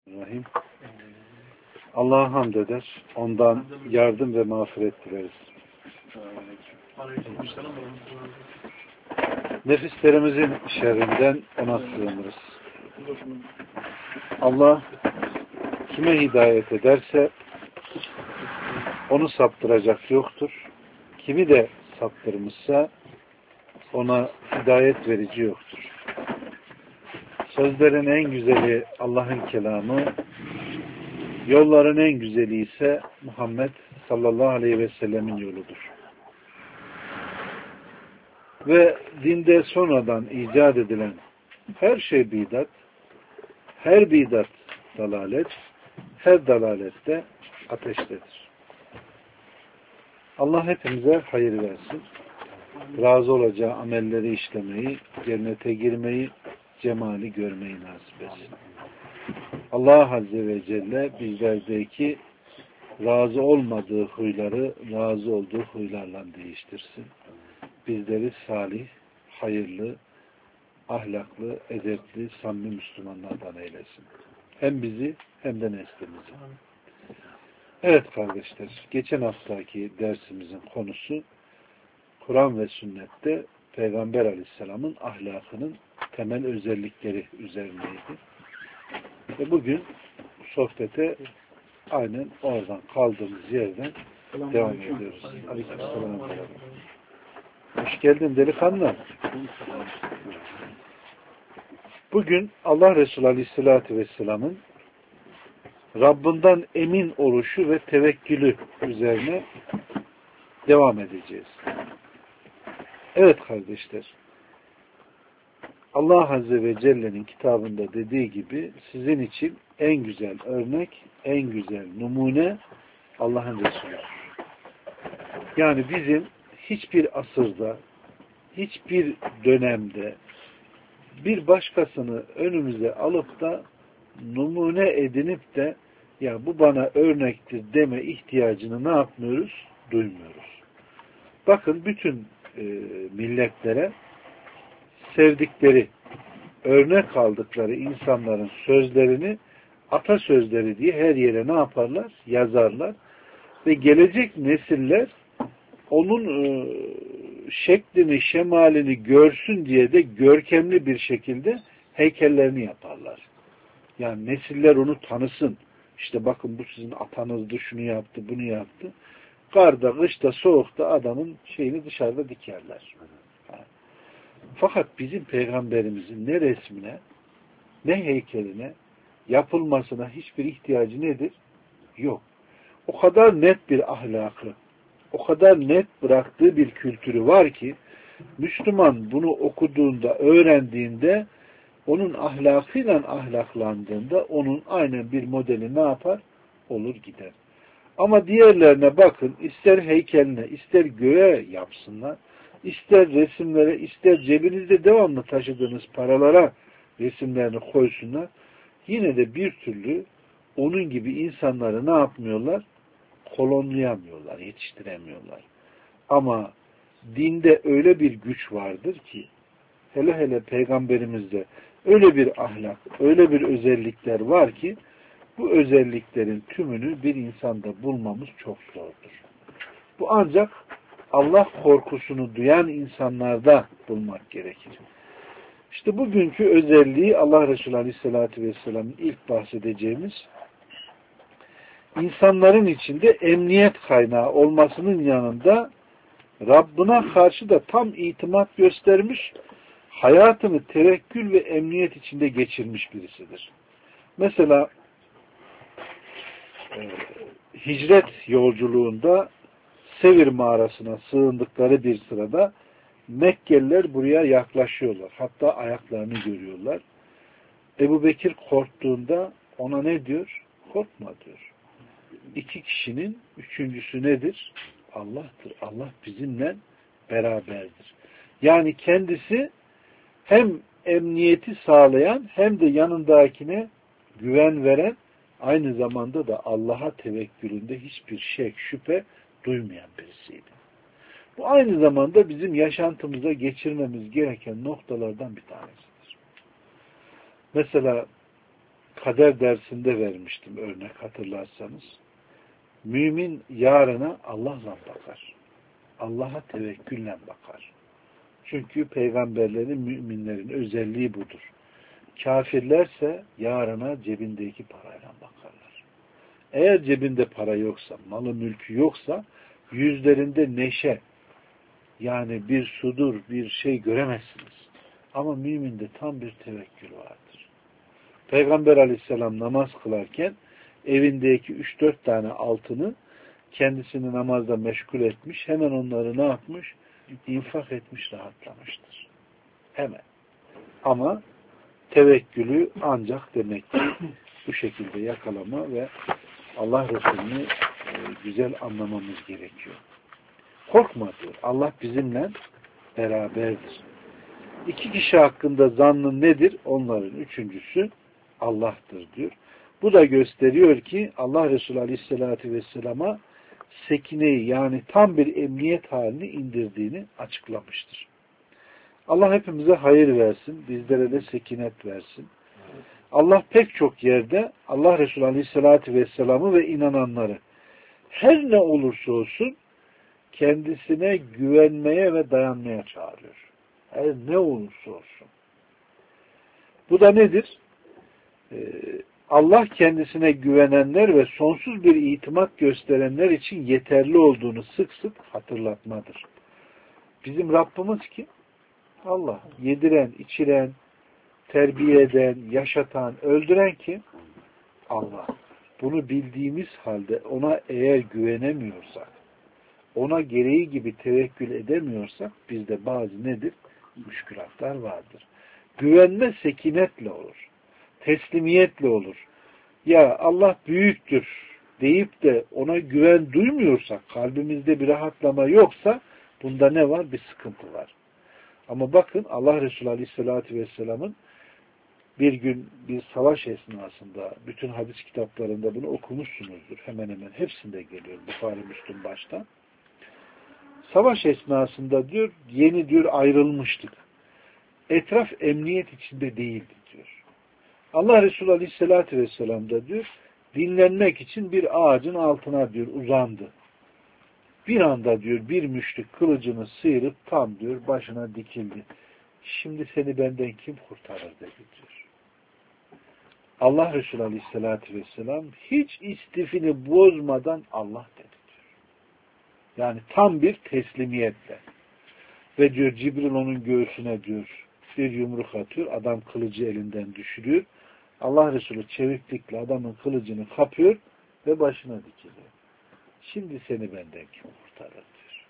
Rahim. Allah'a hamd eder. Ondan yardım ve mağfiret dileriz. Nefislerimizin şerrinden ona sığınırız. Allah kime hidayet ederse onu saptıracak yoktur. Kimi de saptırmışsa ona hidayet verici yoktur. Sözlerin en güzeli Allah'ın kelamı, yolların en güzeli ise Muhammed sallallahu aleyhi ve sellemin yoludur. Ve dinde sonradan icat edilen her şey bidat, her bidat dalalet, her dalalette ateştedir. Allah hepimize hayır versin. Razı olacağı amelleri işlemeyi, cennete girmeyi, cemali görmeyi nasip etsin. Allah Azze ve Celle bizlerdeki razı olmadığı huyları razı olduğu huylarla değiştirsin. Bizleri salih, hayırlı, ahlaklı, edepli, samimi Müslümanlardan eylesin. Hem bizi hem de neslimizi. Evet kardeşler, geçen haftaki dersimizin konusu Kur'an ve sünnette Peygamber Aleyhisselam'ın ahlakının temel özellikleri üzerineydi. Ve bugün sohbete aynen oradan kaldığımız yerden devam ediyoruz. Aleykümselam. Hoş geldin delikanlı. Bugün Allah Resulü Aleyhisselatü Vesselam'ın Rabbinden emin oluşu ve tevekkülü üzerine devam edeceğiz. Evet kardeşler, Allah Azze ve Celle'nin kitabında dediği gibi sizin için en güzel örnek, en güzel numune Allah'ın Resulü'dür. Yani bizim hiçbir asırda, hiçbir dönemde bir başkasını önümüze alıp da numune edinip de ya bu bana örnektir deme ihtiyacını ne yapmıyoruz? Duymuyoruz. Bakın bütün milletlere sevdikleri, örnek aldıkları insanların sözlerini atasözleri diye her yere ne yaparlar? Yazarlar. Ve gelecek nesiller onun şeklini, şemalini görsün diye de görkemli bir şekilde heykellerini yaparlar. Yani nesiller onu tanısın. İşte bakın bu sizin atanızdı, şunu yaptı, bunu yaptı. Karda, kışta, soğukta adamın şeyini dışarıda dikerler. Fakat bizim peygamberimizin ne resmine, ne heykeline yapılmasına hiçbir ihtiyacı nedir? Yok. O kadar net bir ahlakı, o kadar net bıraktığı bir kültürü var ki Müslüman bunu okuduğunda, öğrendiğinde onun ahlakıyla ahlaklandığında onun aynen bir modeli ne yapar? Olur gider. Ama diğerlerine bakın, ister heykeline, ister göğe yapsınlar, ister resimlere, ister cebinizde devamlı taşıdığınız paralara resimlerini koysunlar. Yine de bir türlü onun gibi insanları ne yapmıyorlar? Kolonlayamıyorlar, yetiştiremiyorlar. Ama dinde öyle bir güç vardır ki, hele hele peygamberimizde öyle bir ahlak, öyle bir özellikler var ki, bu özelliklerin tümünü bir insanda bulmamız çok zordur. Bu ancak Allah korkusunu duyan insanlarda bulmak gerekir. İşte bugünkü özelliği Allah Resulü Aleyhisselatü Vesselam'ın ilk bahsedeceğimiz insanların içinde emniyet kaynağı olmasının yanında Rabbına karşı da tam itimat göstermiş, hayatını tevekkül ve emniyet içinde geçirmiş birisidir. Mesela hicret yolculuğunda Sevir mağarasına sığındıkları bir sırada Mekkeliler buraya yaklaşıyorlar. Hatta ayaklarını görüyorlar. Ebu Bekir korktuğunda ona ne diyor? Korkma diyor. İki kişinin üçüncüsü nedir? Allah'tır. Allah bizimle beraberdir. Yani kendisi hem emniyeti sağlayan hem de yanındakine güven veren, aynı zamanda da Allah'a tevekkülünde hiçbir şek, şüphe duymayan birisiydi. Bu aynı zamanda bizim yaşantımıza geçirmemiz gereken noktalardan bir tanesidir. Mesela kader dersinde vermiştim örnek hatırlarsanız. Mümin yarına Allah'la bakar. Allah'a tevekkülle bakar. Çünkü peygamberlerin, müminlerin özelliği budur. Kafirlerse yarına cebindeki parayla bakarlar. Eğer cebinde para yoksa, malı mülkü yoksa yüzlerinde neşe, yani bir sudur, bir şey göremezsiniz. Ama müminde tam bir tevekkül vardır. Peygamber aleyhisselam namaz kılarken evindeki 3-4 tane altını kendisini namazda meşgul etmiş. Hemen onları ne yapmış? İnfak etmiş, rahatlamıştır. Hemen. Ama tevekkülü ancak demek ki bu şekilde yakalama ve Allah Resulü'nü güzel anlamamız gerekiyor. Korkma diyor. Allah bizimle beraberdir. 2 kişi hakkında zannın nedir? Onların üçüncüsü Allah'tır diyor. Bu da gösteriyor ki Allah Resulü Aleyhisselatü Vesselam'a sekineyi, yani tam bir emniyet halini indirdiğini açıklamıştır. Allah hepimize hayır versin, bizlere de sekinet versin. Allah pek çok yerde Allah Resulü Aleyhisselatü Vesselam'ı ve inananları her ne olursa olsun kendisine güvenmeye ve dayanmaya çağırıyor. Her ne olursa olsun. Bu da nedir? Allah kendisine güvenenler ve sonsuz bir itimat gösterenler için yeterli olduğunu sık sık hatırlatmadır. Bizim Rabbimiz kim? Allah. Yediren, içiren, terbiye eden, yaşatan, öldüren kim? Allah. Bunu bildiğimiz halde ona eğer güvenemiyorsak, ona gereği gibi tevekkül edemiyorsak bizde bazı nedir? Müşkülatlar vardır. Güvenme sekinetle olur. Teslimiyetle olur. Ya Allah büyüktür deyip de ona güven duymuyorsak, kalbimizde bir rahatlama yoksa bunda ne var? Bir sıkıntı var. Ama bakın Allah Resulü Aleyhisselatü Vesselam'ın bir gün bir savaş esnasında bütün hadis kitaplarında bunu okumuşsunuzdur. Hemen hemen hepsinde geliyor. Bukhari, Müslüm başta. Savaş esnasında diyor, yeni diyor ayrılmıştık. Etraf emniyet içinde değildi diyor. Allah Resulü Aleyhisselatü Vesselam da diyor, dinlenmek için bir ağacın altına diyor uzandı. Bir anda diyor bir müşrik kılıcını sıyırıp tam diyor başına dikildi. Şimdi seni benden kim kurtarır dedi diyor. Allah Resulü Aleyhisselatü Vesselam hiç istifini bozmadan Allah dedi diyor. Yani tam bir teslimiyetle. Ve diyor Cibril onun göğsüne diyor bir yumruk atıyor. Adam kılıcı elinden düşürüyor. Allah Resulü çeviklikle adamın kılıcını kapıyor ve başına dikiliyor. Şimdi seni benden kim kurtarır diyor.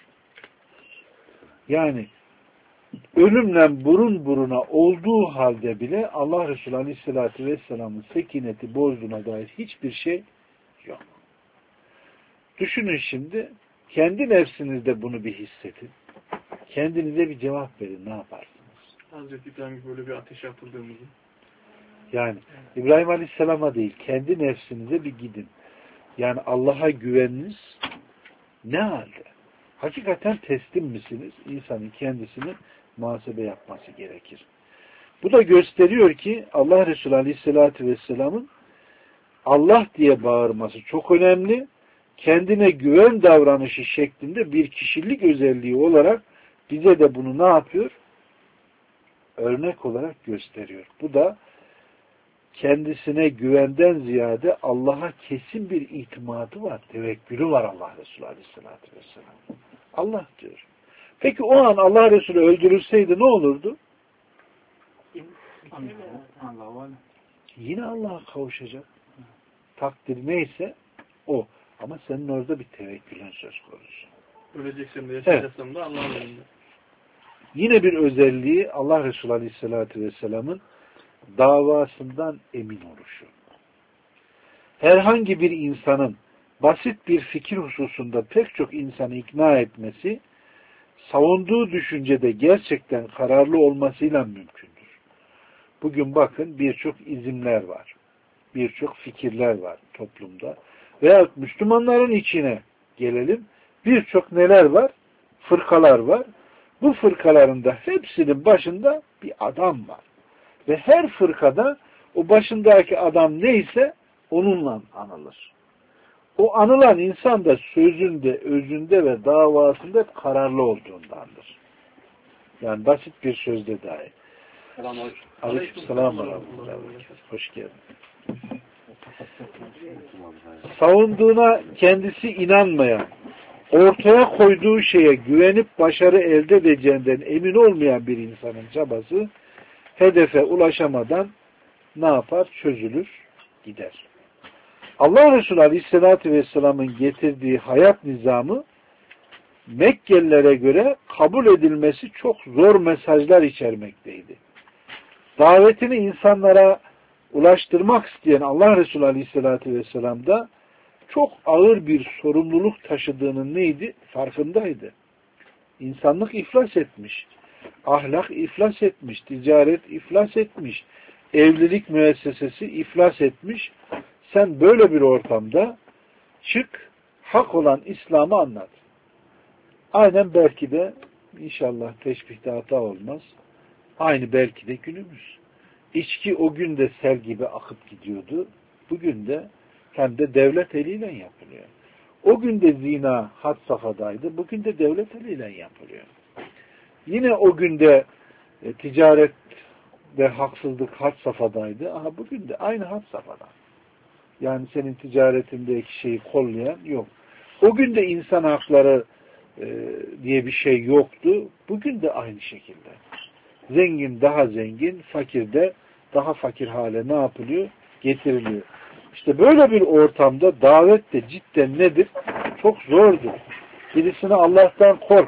Yani ölümle burun buruna olduğu halde bile Allah Resulü Aleyhisselatü Vesselam'ın sekineti bozduğuna dair hiçbir şey yok. Düşünün şimdi, kendi nefsinizde bunu bir hissedin. Kendinize bir cevap verin, ne yaparsınız? Hazreti İbrahim böyle bir ateşe atıldığımızı. Yani İbrahim Aleyhisselam'a değil, kendi nefsinize bir gidin. Yani Allah'a güveniniz ne halde? Hakikaten teslim misiniz? İnsanın kendisini muhasebe yapması gerekir. Bu da gösteriyor ki Allah Resulü Aleyhisselatü Vesselam'ın Allah diye bağırması çok önemli. Kendine güven davranışı şeklinde bir kişilik özelliği olarak bize de bunu ne yapıyor? Örnek olarak gösteriyor. Bu da kendisine güvenden ziyade Allah'a kesin bir itimadı var, tevekkülü var Allah Resulü Aleyhisselatü Vesselam. Allah diyor. Peki o an Allah Resulü öldürülseydi ne olurdu? Yine Allah'a kavuşacak. Takdir neyse o. Ama senin orada bir tevekkülün söz konusu. Öleceksem de yaşayacaksam da Allah'ın elinde. Yine bir özelliği Allah Resulü Aleyhisselatü Vesselam'ın davasından emin oluşu. Herhangi bir insanın basit bir fikir hususunda pek çok insanı ikna etmesi, savunduğu düşüncede gerçekten kararlı olmasıyla mümkündür. Bugün bakın birçok izimler var. Birçok fikirler var toplumda. Veya Müslümanların içine gelelim. Birçok neler var? Fırkalar var. Bu fırkaların da hepsinin başında bir adam var. Ve her fırkada O başındaki adam neyse onunla anılır. O anılan insan da sözünde, özünde ve davasında hep kararlı olduğundandır. Yani basit bir sözde dahi. Aleykümselam ve rahmetullah. Hoş geldin. Savunduğuna kendisi inanmayan, ortaya koyduğu şeye güvenip başarı elde edeceğinden emin olmayan bir insanın çabası hedefe ulaşamadan ne yapar? Çözülür, gider. Allah Resulü Aleyhisselatü Vesselam'ın getirdiği hayat nizamı Mekkelilere göre kabul edilmesi çok zor mesajlar içermekteydi. Davetini insanlara ulaştırmak isteyen Allah Resulü Aleyhisselatü Vesselam da çok ağır bir sorumluluk taşıdığının neydi? Farkındaydı. İnsanlık iflas etmiş. Ahlak iflas etmiş. Ticaret iflas etmiş. Evlilik müessesesi iflas etmiş. Sen böyle bir ortamda çık, hak olan İslam'ı anlat. Aynen belki de inşallah teşbihte hata olmaz. Aynı belki de günümüz. İçki o gün de sel gibi akıp gidiyordu. Bugün de hem de devlet eliyle yapılıyor. O gün de zina had safhadaydı. Bugün de devlet eliyle yapılıyor. Yine o günde ticaret ve haksızlık had safhadaydı. Aha bugün de aynı had safhada. Yani senin ticaretindeki şeyi kollayan yok. O gün de insan hakları diye bir şey yoktu. Bugün de aynı şekilde. Zengin daha zengin, fakir de daha fakir hale ne yapılıyor? Getiriliyor. İşte böyle bir ortamda davet de cidden nedir? Çok zordur. Birisine Allah'tan kork.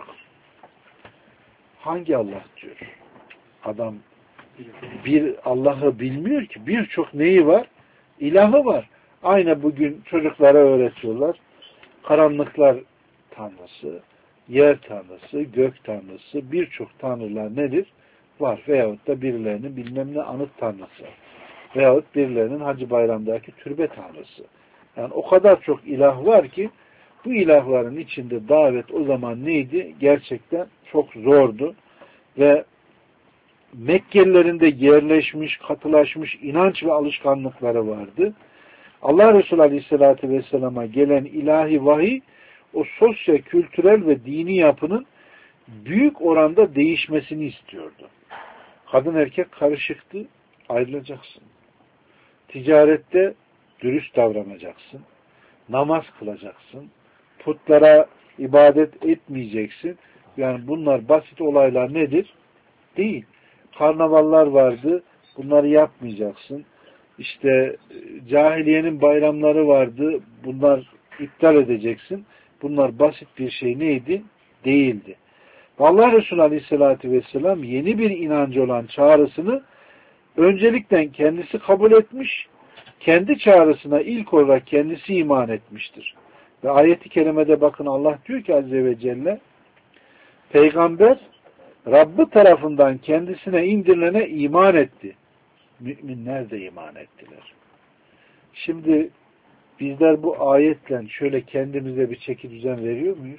Hangi Allah diyor? Adam bir Allah'ı bilmiyor ki. Birçok neyi var? İlahı var. Aynı bugün çocuklara öğretiyorlar. Karanlıklar tanrısı, yer tanrısı, gök tanrısı, birçok tanrılar nedir? Var. Veyahut da birilerinin bilmem ne anıt tanrısı. Veyahut birilerinin Hacı Bayram'daki türbe tanrısı. Yani o kadar çok ilah var ki bu ilahların içinde davet o zaman neydi? Gerçekten çok zordu. Ve Mekkelilerin de yerleşmiş, katılaşmış inanç ve alışkanlıkları vardı. Allah Resulü Aleyhisselatü Vesselam'a gelen ilahi vahiy o sosyo, kültürel ve dini yapının büyük oranda değişmesini istiyordu. Kadın erkek karışıktı, ayrılacaksın. Ticarette dürüst davranacaksın. Namaz kılacaksın. Putlara ibadet etmeyeceksin. Yani bunlar basit olaylar nedir? Değil. Karnavallar vardı. Bunları yapmayacaksın. İşte cahiliyenin bayramları vardı. Bunlar iptal edeceksin. Bunlar basit bir şey neydi? Değildi. Allah Resulü Aleyhisselatü Vesselam yeni bir inancı olan çağrısını öncelikle kendisi kabul etmiş, kendi çağrısına ilk olarak kendisi iman etmiştir. Ve ayet-i kerimede bakın Allah diyor ki Azze ve Celle, Peygamber Rabbi tarafından kendisine indirilene iman etti. Müminler de iman ettiler. Şimdi bizler bu ayetle şöyle kendimize bir çeki düzen veriyor muyuz?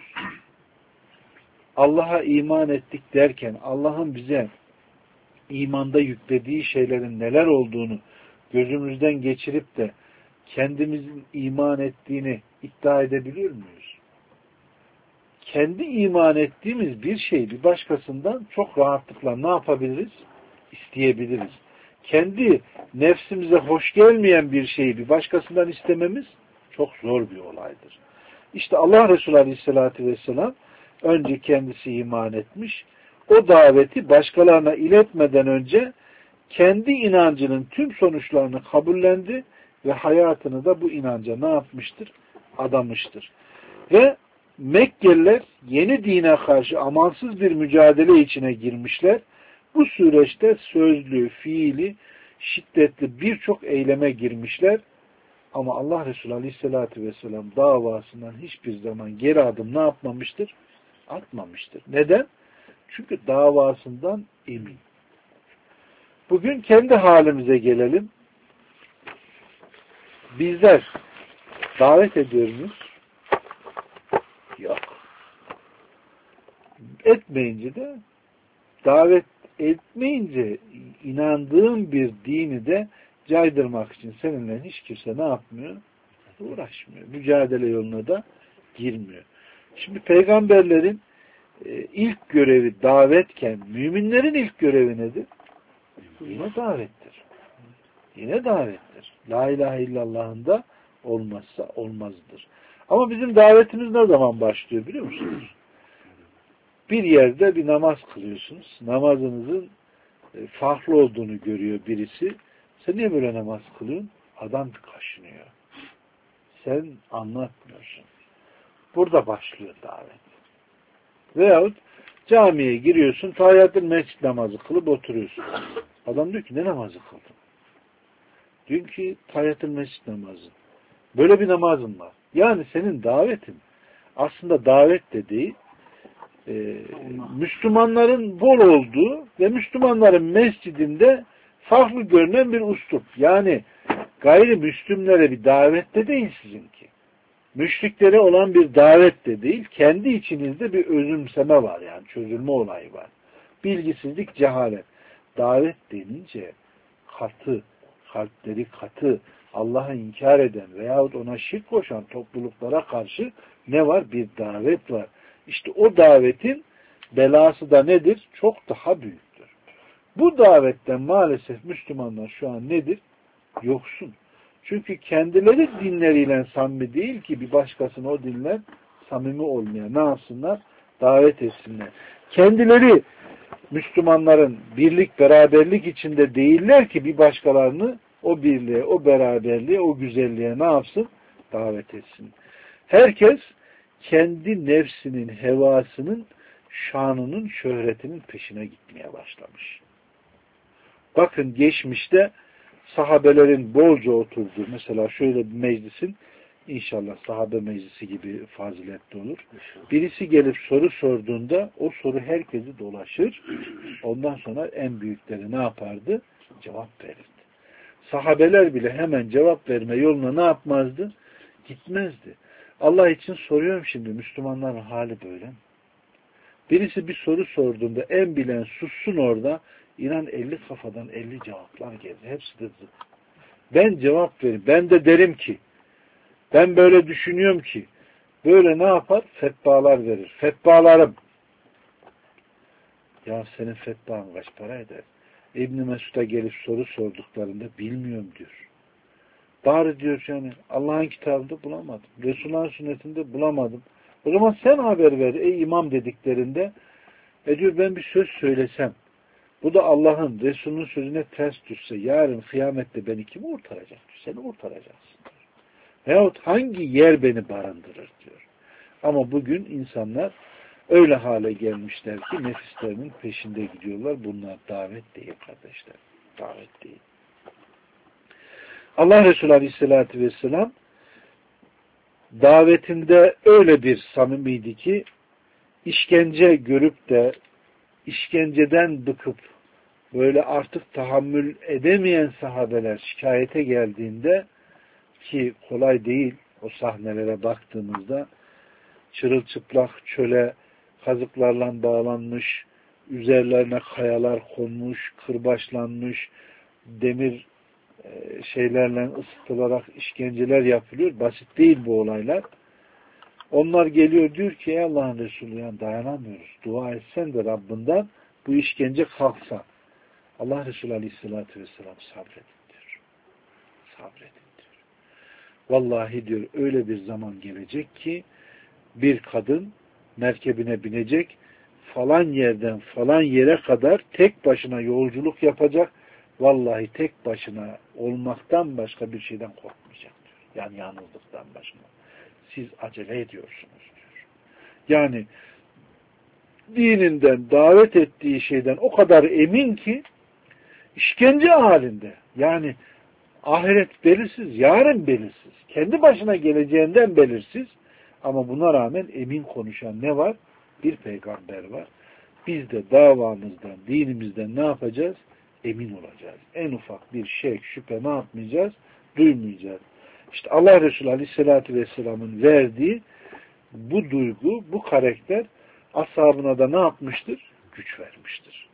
Allah'a iman ettik derken Allah'ın bize imanda yüklediği şeylerin neler olduğunu gözümüzden geçirip de kendimizin iman ettiğini iddia edebiliyor muyuz? Kendi iman ettiğimiz bir şeyi bir başkasından çok rahatlıkla ne yapabiliriz? İsteyebiliriz. Kendi nefsimize hoş gelmeyen bir şeyi bir başkasından istememiz çok zor bir olaydır. İşte Allah Resulü Aleyhisselatü Vesselam önce kendisi iman etmiş, o daveti başkalarına iletmeden önce kendi inancının tüm sonuçlarını kabullendi ve hayatını da bu inanca ne yapmıştır? Adamıştır. Ve Mekkeliler yeni dine karşı amansız bir mücadele içine girmişler. Bu süreçte sözlü, fiili, şiddetli birçok eyleme girmişler. Ama Allah Resulü Aleyhisselatü Vesselam davasından hiçbir zaman geri adım ne yapmamıştır? Atmamıştır. Neden? Çünkü davasından emin. Bugün kendi halimize gelelim. Bizler davet ediyor muyuz? Yok. Etmeyince de davet etmeyince inandığım bir dini de caydırmak için seninle hiç kimse ne yapmıyor? Uğraşmıyor. Mücadele yoluna da girmiyor. Şimdi peygamberlerin ilk görevi davetken müminlerin ilk görevi nedir? Yine davettir. Yine davettir. La ilahe illallah'ın da olmazsa olmazdır. Ama bizim davetimiz ne zaman başlıyor biliyor musunuz? Bir yerde bir namaz kılıyorsunuz. Namazınızın farklı olduğunu görüyor birisi. Sen niye böyle namaz kılıyorsun? Adam kaşınıyor. Sen anlatmıyorsun. Burada başlıyor davet. Veyahut camiye giriyorsun, tahiyyatül mescid namazı kılıp oturuyorsun. Adam diyor ki ne namazı kıldın? Diyor ki tahiyyatül mescid namazı. Böyle bir namazın var. Yani senin davetin aslında davet de değil, Müslümanların bol olduğu ve Müslümanların mescidinde farklı görünen bir üslup. Yani gayrimüslimlere bir davet de değil sizinki. Müşriklere olan bir davet de değil. Kendi içinizde bir özümseme var yani. Çözülme olayı var. Bilgisizlik, cehalet. Davet denince katı, kalpleri katı, Allah'ı inkar eden veyahut ona şirk koşan topluluklara karşı ne var? Bir davet var. İşte o davetin belası da nedir? Çok daha büyüktür. Bu davetten maalesef Müslümanlar şu an nedir? Yoksun. Çünkü kendileri dinleriyle samimi değil ki bir başkasına o dinler samimi olmaya ne yapsınlar? Davet etsinler. Kendileri Müslümanların birlik, beraberlik içinde değiller ki bir başkalarını o birliğe, o beraberliğe, o güzelliğe ne yapsın? Davet etsin. Herkes kendi nefsinin, hevasının, şanının, şöhretinin peşine gitmeye başlamış. Bakın geçmişte sahabelerin bolca oturduğu, mesela şöyle bir meclisin, inşallah sahabe meclisi gibi faziletli olur. Birisi gelip soru sorduğunda o soru herkesi dolaşır. Ondan sonra en büyükleri ne yapardı? Cevap verirdi. Sahabeler bile hemen cevap verme yoluna ne yapmazdı? Gitmezdi. Allah için soruyorum şimdi, Müslümanların hali böyle mi? Birisi bir soru sorduğunda en bilen sussun orada, inan 50 kafadan 50 cevaplar gelir. Hepsi de zıt. Ben cevap veririm. Ben de derim ki, ben böyle düşünüyorum ki, böyle ne yapar? Fetvalar verir. Fetvalarım. Ya senin fetvan kaç para eder? İbn-i Mesud'a gelip soru sorduklarında bilmiyorum diyor. Bari diyor yani Allah'ın kitabında bulamadım. Resulullah'ın sünnetinde bulamadım. O zaman sen haber ver ey imam dediklerinde diyor ben bir söz söylesem bu da Allah'ın, Resulünün sözüne ters düşse yarın kıyamette beni kim kurtaracak diyor. Seni kurtaracaksın diyor. Veyahut hangi yer beni barındırır diyor. Ama bugün insanlar öyle hale gelmişler ki nefislerinin peşinde gidiyorlar. Bunlar davet değil kardeşler. Davet değil. Allah Resulü Aleyhisselatü Vesselam davetinde öyle bir samimiydi ki işkence görüp de işkenceden bıkıp böyle artık tahammül edemeyen sahabeler şikayete geldiğinde ki kolay değil o sahnelere baktığımızda çırılçıplak çöle kazıklarla bağlanmış, üzerlerine kayalar konmuş, kırbaçlanmış, demir şeylerle ısıtılarak işkenceler yapılıyor. Basit değil bu olaylar. Onlar geliyor diyor ki ey Allah'ın Resulü yani dayanamıyoruz. Dua etsen de Rabbinden bu işkence kalksa. Allah Resulü Aleyhisselatü Vesselam sabredin diyor. Sabredin diyor. Vallahi diyor öyle bir zaman gelecek ki bir kadın merkebine binecek falan yerden falan yere kadar tek başına yolculuk yapacak. Vallahi tek başına olmaktan başka bir şeyden korkmayacak diyor. Yani yalnızlıktan başka. Siz acele ediyorsunuz diyor. Yani dininden, davet ettiği şeyden o kadar emin ki işkence halinde. Yani ahiret belirsiz, yarın belirsiz. Kendi başına geleceğinden belirsiz. Ama buna rağmen emin konuşan ne var? Bir peygamber var. Biz de davamızdan, dinimizden ne yapacağız? Emin olacağız. En ufak bir şüphe ne yapmayacağız? Duymayacağız. İşte Allah Resulü Aleyhisselatü Vesselam'ın verdiği bu duygu, bu karakter ashabına da ne yapmıştır? Güç vermiştir.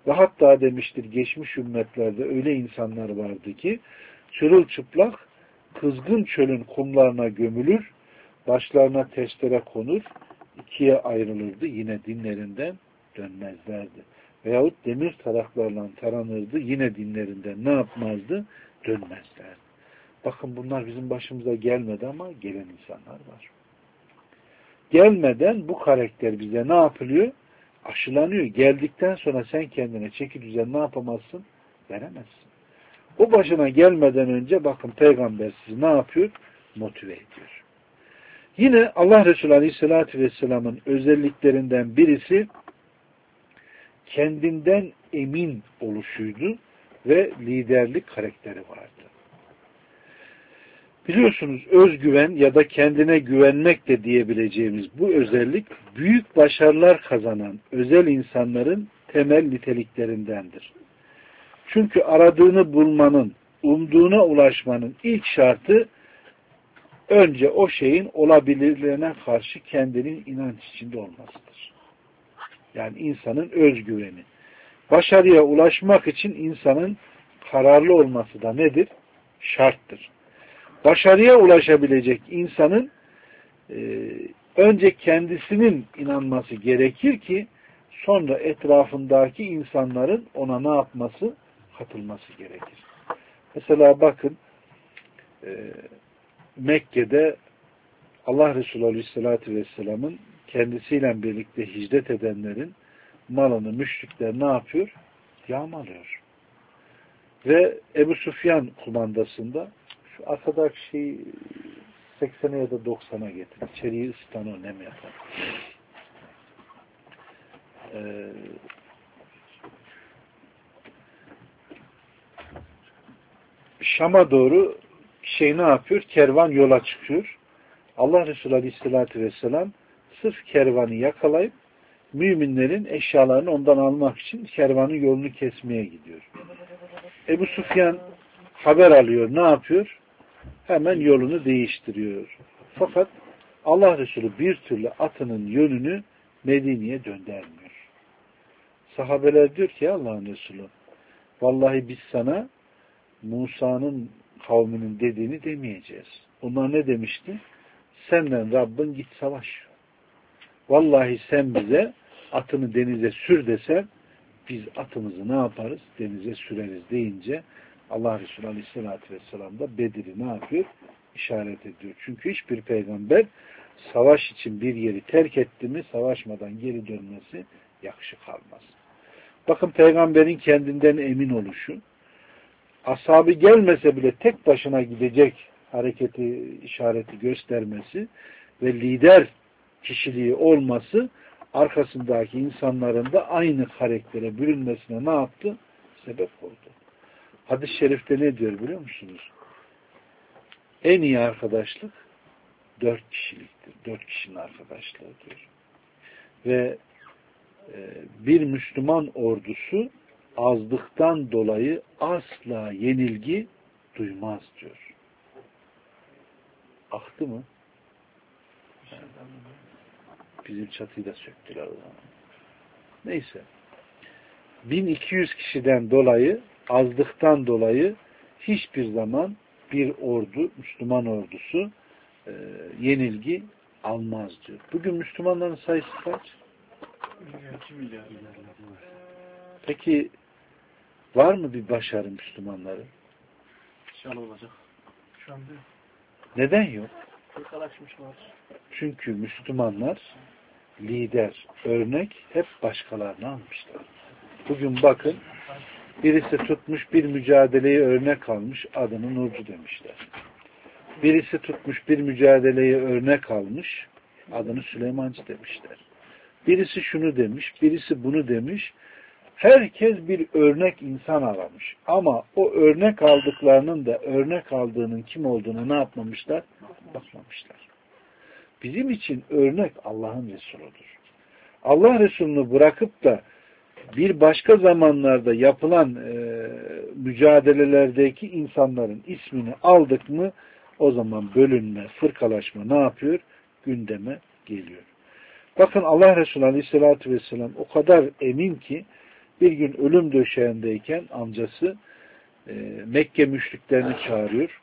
Ve hatta demiştir geçmiş ümmetlerde öyle insanlar vardı ki çırılçıplak kızgın çölün kumlarına gömülür, başlarına testere konur, ikiye ayrılırdı, yine dinlerinden dönmezlerdi. Veyahut demir taraklarla taranırdı, yine dinlerinden ne yapmazdı? Dönmezlerdi. Bakın bunlar bizim başımıza gelmedi ama gelen insanlar var. Gelmeden bu karakter bize ne yapılıyor? Aşılanıyor. Geldikten sonra sen kendine çeki düzen ne yapamazsın? Veremezsin. O başına gelmeden önce bakın peygamber sizi ne yapıyor? Motive ediyor. Yine Allah Resulü Aleyhisselatü Vesselam'ın özelliklerinden birisi kendinden emin oluşuydu ve liderlik karakteri vardı. Biliyorsunuz özgüven ya da kendine güvenmek de diyebileceğimiz bu özellik büyük başarılar kazanan özel insanların temel niteliklerindendir. Çünkü aradığını bulmanın, umduğuna ulaşmanın ilk şartı önce o şeyin olabilirliğine karşı kendinin inanç içinde olmasıdır. Yani insanın özgüveni. Başarıya ulaşmak için insanın kararlı olması da nedir? Şarttır. Başarıya ulaşabilecek insanın önce kendisinin inanması gerekir ki sonra etrafındaki insanların ona ne yapması? Katılması gerekir. Mesela bakın Mekke'de Allah Resulü Aleyhisselatü Vesselam'ın kendisiyle birlikte hicret edenlerin malını müşrikler ne yapıyor? Yağmalıyor. Ve Ebu Süfyan kumandasında şu arkadaki şeyi 80'e ya da 90'a getir. İçeriği ısıtan o nem yapar. Şam'a doğru ne yapıyor? Kervan yola çıkıyor. Allah Resulü Aleyhisselatü Vesselam sırf kervanı yakalayıp müminlerin eşyalarını ondan almak için kervanın yolunu kesmeye gidiyor. Ebu Süfyan haber alıyor. Ne yapıyor? Hemen yolunu değiştiriyor. Fakat Allah Resulü bir türlü atının yönünü Medine'ye döndürmüyor. Sahabeler diyor ki Allah'ın Resulü vallahi biz sana Musa'nın kavminin dediğini demeyeceğiz. Onlar ne demişti? Senden Rabbin git savaş. Vallahi sen bize atını denize sür desen biz atımızı ne yaparız? Denize süreriz deyince Allah Resulü Aleyhisselatü Vesselam da Bedir'i ne yapıyor? İşaret ediyor. Çünkü hiçbir peygamber savaş için bir yeri terk etti mi savaşmadan geri dönmesi yakışık almaz. Bakın peygamberin kendinden emin oluşu, ashabı gelmese bile tek başına gidecek hareketi, işareti göstermesi ve lider kişiliği olması arkasındaki insanların da aynı karaktere bürünmesine ne yaptı? Sebep oldu. Hadis-i şerifte ne diyor biliyor musunuz? En iyi arkadaşlık 4 kişiliktir. 4 kişinin arkadaşlığı diyor. Ve bir Müslüman ordusu azlıktan dolayı asla yenilgi duymaz diyor. Aktı mı? Bizim çatıyı da söktüler o zaman. Neyse. 1200 kişiden dolayı, azlıktan dolayı hiçbir zaman bir ordu, Müslüman ordusu yenilgi almaz diyor. Bugün Müslümanların sayısı kaç? 2 milyar. Peki var mı bir başarı Müslümanların? İnşallah olacak. Şu anda neden yok? fırkalaşmışlar. Çünkü Müslümanlar lider, örnek hep başkalarını almışlar. Bugün bakın birisi tutmuş bir mücadeleyi örnek almış, adını Nurcu demişler. Birisi tutmuş bir mücadeleyi örnek almış, adını Süleymancı demişler. Birisi şunu demiş, birisi bunu demiş. Herkes bir örnek insan aramış. Ama o örnek aldıklarının da örnek aldığının kim olduğunu ne yapmamışlar? Bakmamışlar. Bizim için örnek Allah'ın Resuludur. Allah Resulü'nü bırakıp da bir başka zamanlarda yapılan mücadelelerdeki insanların ismini aldık mı o zaman bölünme, fırkalaşma ne yapıyor? Gündeme geliyor. Bakın Allah Resulü Aleyhisselatü Vesselam o kadar emin ki Bir gün ölüm döşeğindeyken amcası Mekke müşriklerini çağırıyor.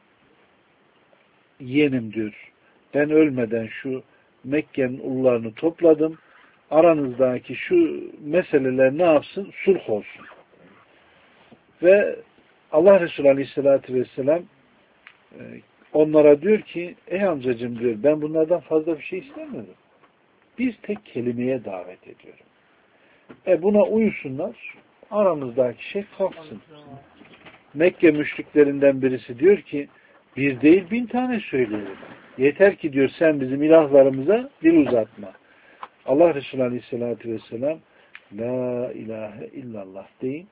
Yeğenim diyor, ben ölmeden şu Mekke'nin ulularını topladım. Aranızdaki şu meseleler ne yapsın? Sulh olsun. Ve Allah Resulü Aleyhisselatü Vesselam onlara diyor ki, ey amcacığım diyor, ben bunlardan fazla bir şey istemiyorum. Bir tek kelimeye davet ediyorum. Buna uyusunlar, aramızdaki şey kalksın. Mekke müşriklerinden birisi diyor ki, bir değil 1000 tane söyleyelim. Yeter ki diyor sen bizim ilahlarımıza dil uzatma. Allah Resulü Aleyhisselatü Vesselam La ilahe illallah deyin.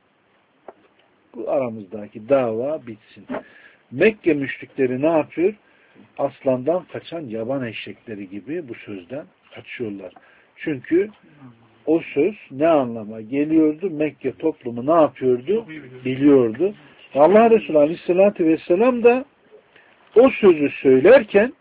Bu aramızdaki dava bitsin. Mekke müşrikleri ne yapıyor? Aslandan kaçan yaban eşekleri gibi bu sözden kaçıyorlar. Çünkü o söz ne anlama geliyordu? Mekke toplumu ne yapıyordu? Biliyordu. Allah Resulü Aleyhisselatü Vesselam da o sözü söylerken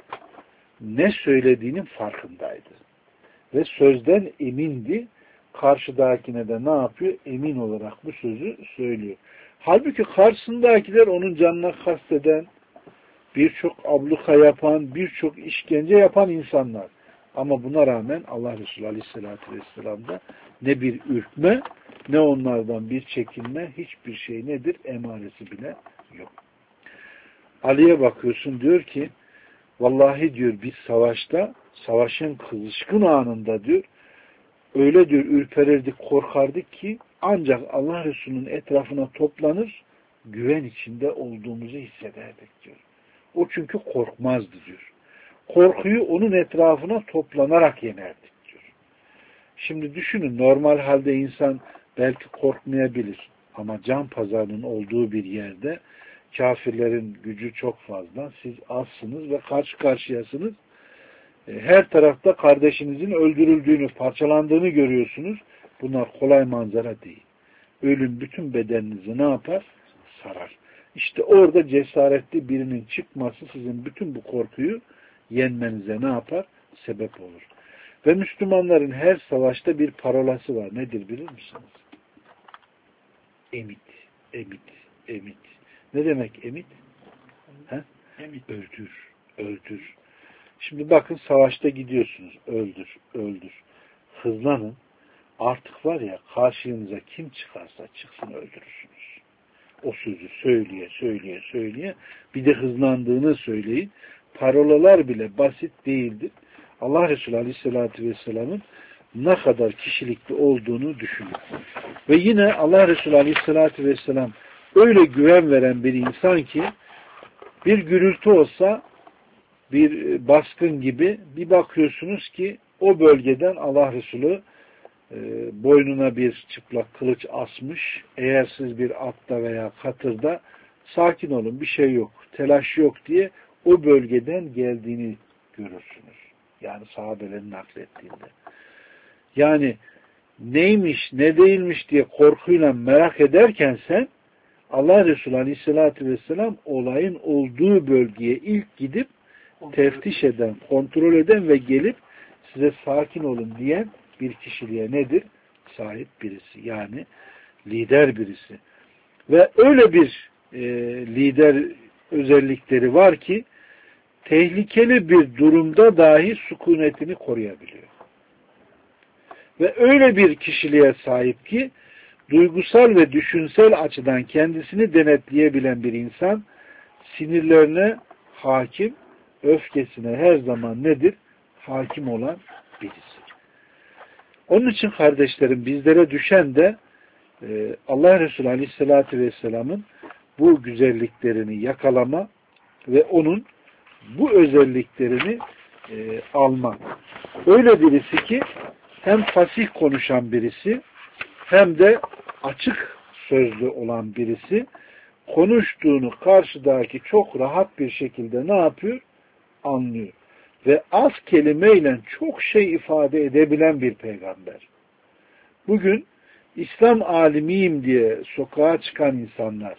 ne söylediğinin farkındaydı. Ve sözden emindi. Karşıdakine de ne yapıyor? Emin olarak bu sözü söylüyor. Halbuki karşısındakiler onun canına kasteden, birçok abluka yapan, birçok işkence yapan insanlar. Ama buna rağmen Allah Resulü Aleyhisselatü Vesselam'da ne bir ürkme, ne onlardan bir çekinme, hiçbir şey nedir? Emaresi bile yok. Ali'ye bakıyorsun diyor ki, vallahi diyor biz savaşta, savaşın kızışkın anında diyor, öyle diyor ürperirdik, korkardık ki ancak Allah Resulü'nün etrafına toplanır, güven içinde olduğumuzu hissederdik diyor. O çünkü korkmazdı diyor. Korkuyu onun etrafına toplanarak yenerdik diyor. Şimdi düşünün, normal halde insan belki korkmayabilir ama can pazarının olduğu bir yerde kafirlerin gücü çok fazla, siz azsınız ve karşı karşıyasınız. Her tarafta kardeşinizin öldürüldüğünü, parçalandığını görüyorsunuz. Bunlar kolay manzara değil. Ölüm bütün bedeninizi ne yapar? Sarar. İşte orada cesaretli birinin çıkması sizin bütün bu korkuyu yenmenize ne yapar? Sebep olur. Ve Müslümanların her savaşta bir parolası var. Nedir bilir misiniz? Emit, emit, emit. Ne demek emit? Emit. Öldür, öldür. Şimdi bakın savaşta gidiyorsunuz. Öldür, öldür. Hızlanın. Artık var ya karşınıza kim çıkarsa çıksın öldürürsünüz. O sözü söyleye. Bir de hızlandığını söyleyin. Parolalar bile basit değildir. Allah Resulü Aleyhisselatü Vesselam'ın ne kadar kişilikli olduğunu düşünün. Ve yine Allah Resulü Aleyhisselatü Vesselam öyle güven veren bir insan ki bir gürültü olsa, bir baskın gibi bir bakıyorsunuz ki o bölgeden Allah Resulü boynuna bir çıplak kılıç asmış. Eğer siz bir atta veya katırda sakin olun, bir şey yok, telaş yok diye o bölgeden geldiğini görürsünüz. Yani sahabelerin naklettiğinde. Yani neymiş, ne değilmiş diye korkuyla merak ederken sen Allah Resulü Aleyhisselatü Vesselam olayın olduğu bölgeye ilk gidip teftiş eden, kontrol eden ve gelip size sakin olun diyen bir kişiliğe nedir? Sahip birisi. Yani lider birisi. Ve öyle bir lider özellikleri var ki tehlikeli bir durumda dahi sükunetini koruyabiliyor. Ve öyle bir kişiliğe sahip ki duygusal ve düşünsel açıdan kendisini denetleyebilen bir insan sinirlerine hakim, öfkesine her zaman nedir? Hakim olan birisi. Onun için kardeşlerim bizlere düşen de Allah Resulü Aleyhisselatü Vesselam'ın bu güzelliklerini yakalama ve onun bu özelliklerini alma. Öyle birisi ki hem fasih konuşan birisi hem de açık sözlü olan birisi, konuştuğunu karşıdaki çok rahat bir şekilde ne yapıyor? Anlıyor. Ve az kelimeyle çok şey ifade edebilen bir peygamber. Bugün İslam alimiyim diye sokağa çıkan insanlar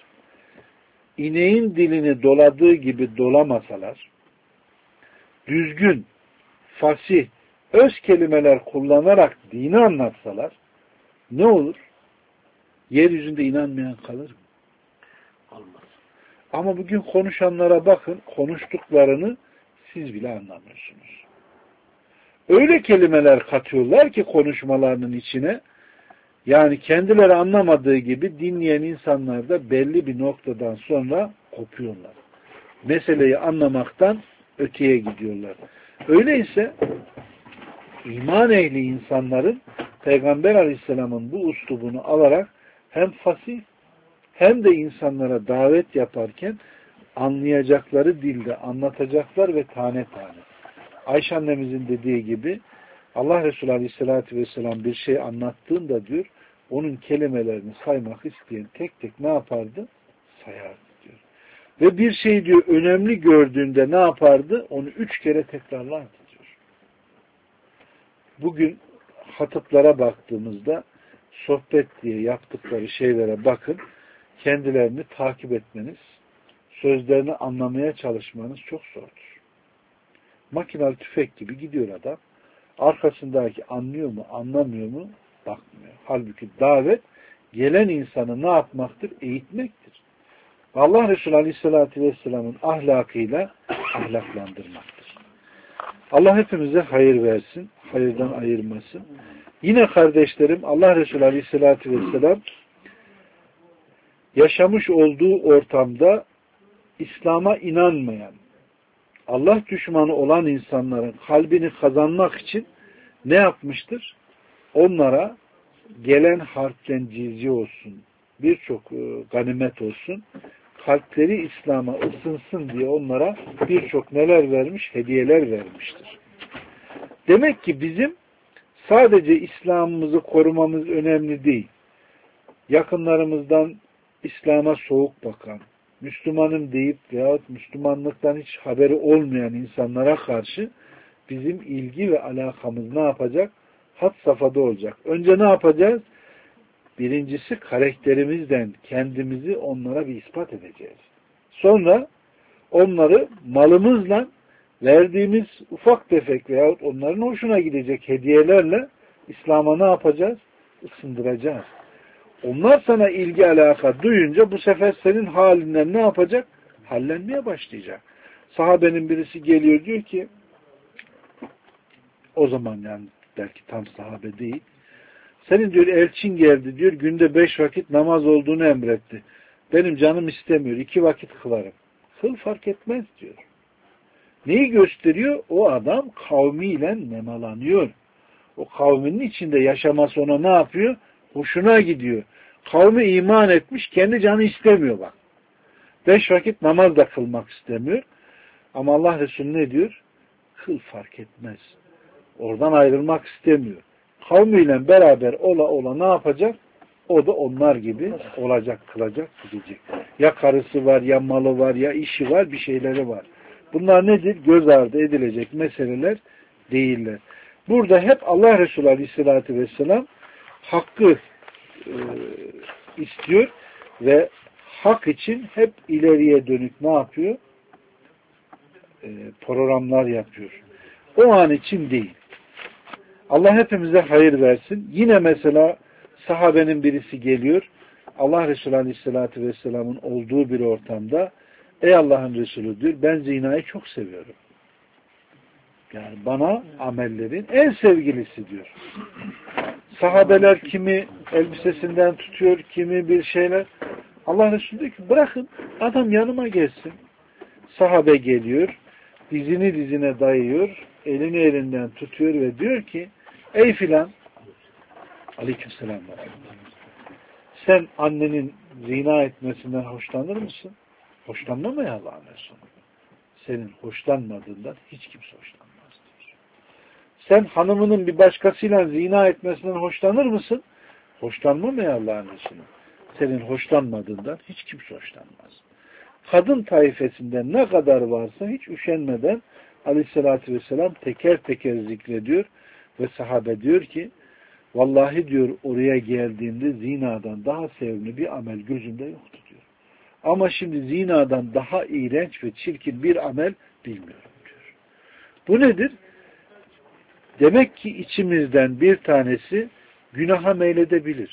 ineğin dilini doladığı gibi dolamasalar, düzgün, fasih, öz kelimeler kullanarak dini anlatsalar ne olur? Yeryüzünde inanmayan kalır mı? Olmaz. Ama bugün konuşanlara bakın, konuştuklarını siz bile anlamıyorsunuz. Öyle kelimeler katıyorlar ki konuşmalarının içine, yani kendileri anlamadığı gibi dinleyen insanlar da belli bir noktadan sonra kopuyorlar. Meseleyi anlamaktan öteye gidiyorlar. Öyleyse iman ehli insanların Peygamber Aleyhisselam'ın bu üslubunu alarak hem fasih hem de insanlara davet yaparken anlayacakları dilde anlatacaklar ve tane tane. Ayşe annemizin dediği gibi Allah Resulü Aleyhisselatü Vesselam bir şey anlattığında diyor, onun kelimelerini saymak isteyen tek tek ne yapardı? Sayardı diyor. Ve bir şey diyor önemli gördüğünde ne yapardı? Onu 3 kere tekrarlardı diyor. Bugün hatıplara baktığımızda sohbet diye yaptıkları şeylere bakın, kendilerini takip etmeniz, sözlerini anlamaya çalışmanız çok zordur. Makinalı tüfek gibi gidiyor adam. Arkasındaki anlıyor mu, anlamıyor mu? Bakmıyor. Halbuki davet gelen insanı ne yapmaktır? Eğitmektir. Allah Resulü Aleyhisselatü Vesselam'ın ahlakıyla ahlaklandırmaktır. Allah hepimize hayır versin, hayırdan ayırmasın. Yine kardeşlerim, Allah Resulü Aleyhisselatü Vesselam yaşamış olduğu ortamda İslam'a inanmayan, Allah düşmanı olan insanların kalbini kazanmak için ne yapmıştır? Onlara gelen harpten cizye olsun, birçok ganimet olsun, kalpleri İslam'a ısınsın diye onlara birçok neler vermiş? Hediyeler vermiştir. Demek ki bizim sadece İslam'ımızı korumamız önemli değil. Yakınlarımızdan İslam'a soğuk bakan, Müslümanım deyip veyahut Müslümanlıktan hiç haberi olmayan insanlara karşı bizim ilgi ve alakamız ne yapacak? Had safhada olacak. Önce ne yapacağız? Birincisi karakterimizden kendimizi onlara bir ispat edeceğiz. Sonra onları malımızla verdiğimiz ufak tefek veyahut onların hoşuna gidecek hediyelerle İslam'a ne yapacağız? Isındıracağız. Onlar sana ilgi alaka duyunca bu sefer senin halinden ne yapacak? Hallenmeye başlayacak. Sahabenin birisi geliyor diyor ki o zaman yani belki tam sahabe değil. Senin diyor elçin geldi diyor günde 5 vakit namaz olduğunu emretti. Benim canım istemiyor. 2 vakit kılarım. Kıl fark etmez diyor. Neyi gösteriyor? O adam kavmiyle nemalanıyor. O kavminin içinde yaşaması ona ne yapıyor? Hoşuna gidiyor. Kavmi iman etmiş, kendi canı istemiyor bak. 5 vakit namaz da kılmak istemiyor. Ama Allah Resulü ne diyor? Kıl fark etmez. Oradan ayrılmak istemiyor. Kavmiyle beraber ola ne yapacak? O da onlar gibi olacak, kılacak, gidecek. Ya karısı var, ya malı var, ya işi var, bir şeyleri var. Bunlar nedir? Göz ardı edilecek meseleler değiller. Burada hep Allah Resulü Aleyhisselatü Vesselam hakkı istiyor ve hak için hep ileriye dönük ne yapıyor? Programlar yapıyor. O an için değil. Allah hepimize hayır versin. Yine mesela sahabenin birisi geliyor. Allah Resulü Aleyhisselatü Vesselam'ın olduğu bir ortamda ey Allah'ın Resulü diyor ben zinayı çok seviyorum. Yani bana amellerin en sevgilisi diyor. Sahabeler kimi elbisesinden tutuyor, kimi bir şeyler. Allah Resulü diyor ki bırakın adam yanıma gelsin. Sahabe geliyor, dizini dizine dayıyor, elini elinden tutuyor ve diyor ki ey filan aleykümselam sen annenin zina etmesinden hoşlanır mısın? Hoşlanma mı ya Allah'ın Resulü? Senin hoşlanmadığından hiç kimse hoşlanmaz diyor. Sen hanımının bir başkasıyla zina etmesinden hoşlanır mısın? Hoşlanma mı ya Allah'ın Resulü? Senin hoşlanmadığından hiç kimse hoşlanmaz. Kadın taifesinden ne kadar varsa hiç üşenmeden Aleyhisselatü Vesselam teker teker zikrediyor ve sahabe diyor ki vallahi diyor oraya geldiğimde zinadan daha sevimli bir amel gözümde yoktu diyor. Ama şimdi zinadan daha iğrenç ve çirkin bir amel bilmiyorum diyor. Bu nedir? Demek ki içimizden bir tanesi günaha meyledebilir.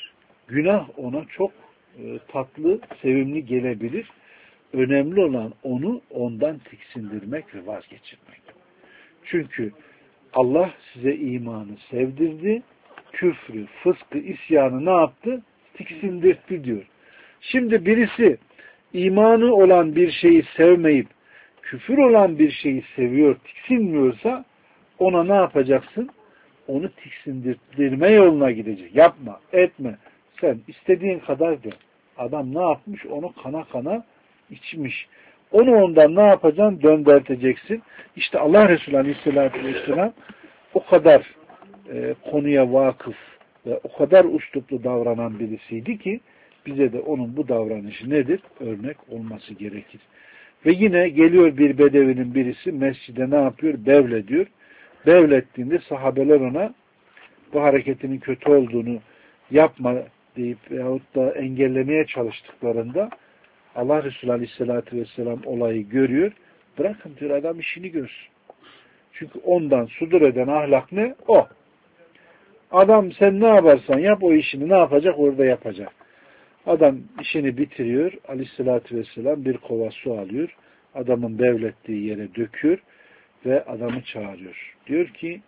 Günah ona çok tatlı, sevimli gelebilir. Önemli olan onu ondan tiksindirmek ve vazgeçirmek. Çünkü Allah size imanı sevdirdi, küfrü, fıskı, isyanı ne yaptı? Tiksindirdi diyor. Şimdi birisi imanı olan bir şeyi sevmeyip küfür olan bir şeyi seviyor, tiksinmiyorsa ona ne yapacaksın? Onu tiksindirme yoluna gidecek. Yapma, etme. Sen istediğin kadar de. Adam ne yapmış? Onu kana kana içmiş. Onu ondan ne yapacaksın? Döndürteceksin. İşte Allah Resulü Aleyhisselatü Vesselam o kadar konuya vakıf ve o kadar üsluplu davranan birisiydi ki bize de onun bu davranışı nedir? Örnek olması gerekir. Ve yine geliyor bir bedevinin birisi mescide ne yapıyor? Bevlediyor. Bevlettiğinde sahabeler ona bu hareketinin kötü olduğunu yapma deyip veyahut da engellemeye çalıştıklarında Allah Resulü Aleyhisselatü Vesselam olayı görüyor. Bırakın diyor, adam işini görsün. Çünkü ondan sudur eden ahlak ne? O. Adam sen ne yaparsan yap, o işini ne yapacak? Orada yapacak. Adam işini bitiriyor. Aleyhisselatü Vesselam bir kova su alıyor. Adamın bevlettiği yere döküyor ve adamı çağırıyor. Diyor ki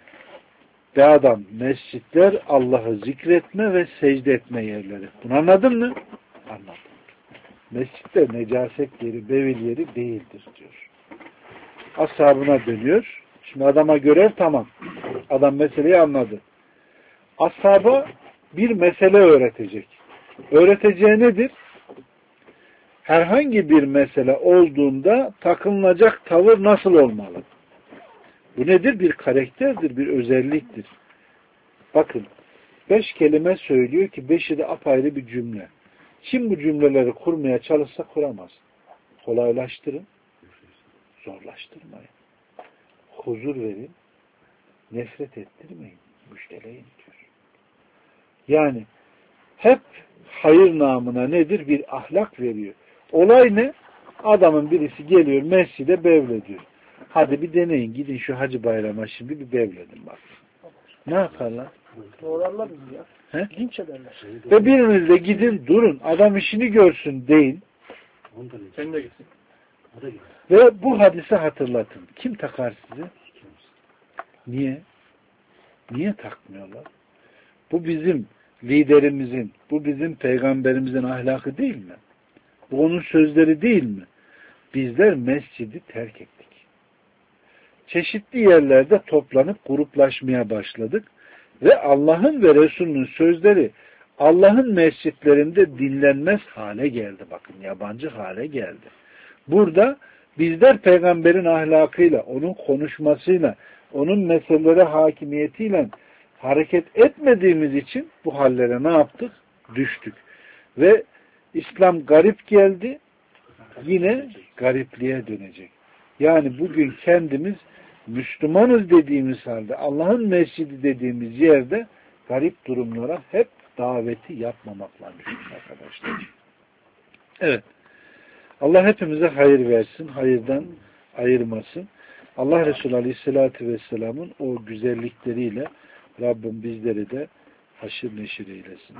be adam, mescitler Allah'ı zikretme ve secde etme yerleri. Bunu anladın mı? Anladım. Mescitler necaset yeri, bevil yeri değildir diyor. Ashabına dönüyor. Şimdi adama görev tamam. Adam meseleyi anladı. Ashaba bir mesele öğretecek. Öğreteceği nedir? Herhangi bir mesele olduğunda takınılacak tavır nasıl olmalı? Bu nedir? Bir karakterdir, bir özelliktir. Bakın, 5 kelime söylüyor ki 5'i de apayrı bir cümle. Kim bu cümleleri kurmaya çalışsa kuramaz. Kolaylaştırın, zorlaştırmayın. Huzur verin, nefret ettirmeyin, müjdeleyin diyor. Yani hep hayır namına nedir? Bir ahlak veriyor. Olay ne? Adamın birisi geliyor mescide bevlediyor. Hadi bir deneyin, gidin şu Hacı Bayram'a şimdi bir bevledin bak. Ne yaparlar? Doğrarlar bizi ya. He? Linç ederler. Ve biriniz de gidin durun, adam işini görsün deyin. Sen de gitsin. Ve bu hadise hatırlatın. Kim takar sizi? Niye? Niye takmıyorlar? Bu bizim liderimizin, bu bizim peygamberimizin ahlakı değil mi? Bu onun sözleri değil mi? Bizler mescidi terk ettik. Çeşitli yerlerde toplanıp gruplaşmaya başladık ve Allah'ın ve Resulünün sözleri Allah'ın mescitlerinde dinlenmez hale geldi. Bakın, yabancı hale geldi. Burada bizler peygamberin ahlakıyla, onun konuşmasıyla, onun meselelere hakimiyetiyle hareket etmediğimiz için bu hallere ne yaptık? Düştük. Ve İslam garip geldi, yine garipliğe dönecek. Yani bugün kendimiz Müslümanız dediğimiz halde, Allah'ın mescidi dediğimiz yerde garip durumlara hep daveti yapmamakla düşmüş arkadaşlar. Evet. Allah hepimize hayır versin, hayırdan ayırmasın. Allah Resulü Aleyhisselatü Vesselam'ın o güzellikleriyle Rabbim bizleri de haşir neşir eylesin.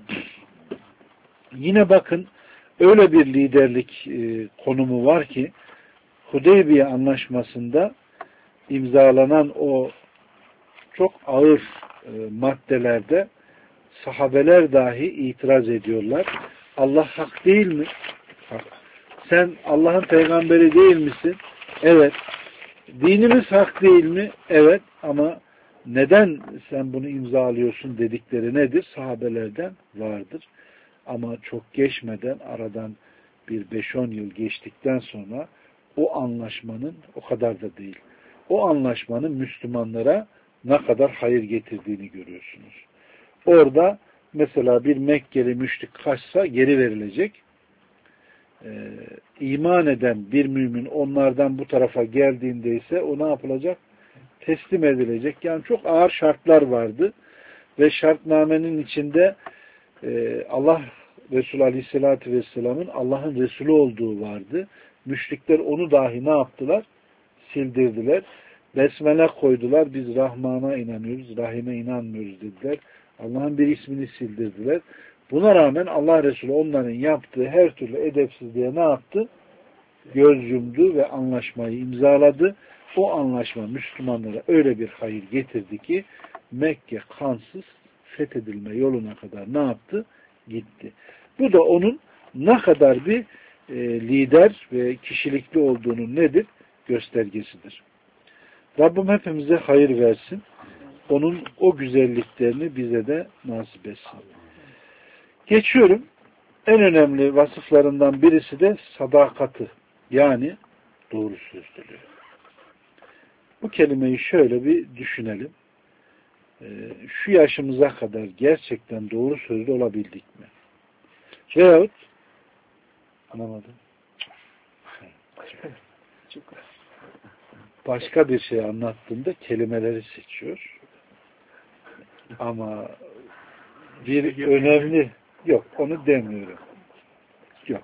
Yine bakın, öyle bir liderlik konumu var ki Hudeybiye anlaşmasında imzalanan o çok ağır maddelerde sahabeler dahi itiraz ediyorlar. Allah hak değil mi? Hak. Sen Allah'ın peygamberi değil misin? Evet. Dinimiz hak değil mi? Evet. Ama neden sen bunu imzalıyorsun dedikleri nedir? Sahabelerden vardır. Ama çok geçmeden, aradan bir 5-10 yıl geçtikten sonra o anlaşmanın, o kadar da değil, o anlaşmanın Müslümanlara ne kadar hayır getirdiğini görüyorsunuz. Orada mesela bir Mekkeli müşrik kaçsa geri verilecek. İman eden bir mümin onlardan bu tarafa geldiğinde ise o ne yapılacak? Teslim edilecek. Yani çok ağır şartlar vardı. Ve şartnamenin içinde Allah Resulü Aleyhisselatü Vesselam'ın Allah'ın Resulü olduğu vardı. Müşrikler onu dahi ne yaptılar? Sildirdiler. Besmele koydular. Biz Rahman'a inanıyoruz, Rahim'e inanmıyoruz dediler. Allah'ın bir ismini sildirdiler. Buna rağmen Allah Resulü onların yaptığı her türlü edepsizliğe ne yaptı? Göz yumdu ve anlaşmayı imzaladı. O anlaşma Müslümanlara öyle bir hayır getirdi ki Mekke kansız fethedilme yoluna kadar ne yaptı? Gitti. Bu da onun ne kadar bir lider ve kişilikli olduğunun nedir? Göstergesidir. Rabbim hepimize hayır versin. Onun o güzelliklerini bize de nasip etsin. Geçiyorum. En önemli vasıflarından birisi de sadakati. Yani doğru sözlülüğü. Bu kelimeyi şöyle bir düşünelim. Şu yaşımıza kadar gerçekten doğru sözlü olabildik mi? Veyahut anlamadım. Başka bir şey anlattığında kelimeleri seçiyor. Ama bir önemli yok. Onu demiyorum. Yok.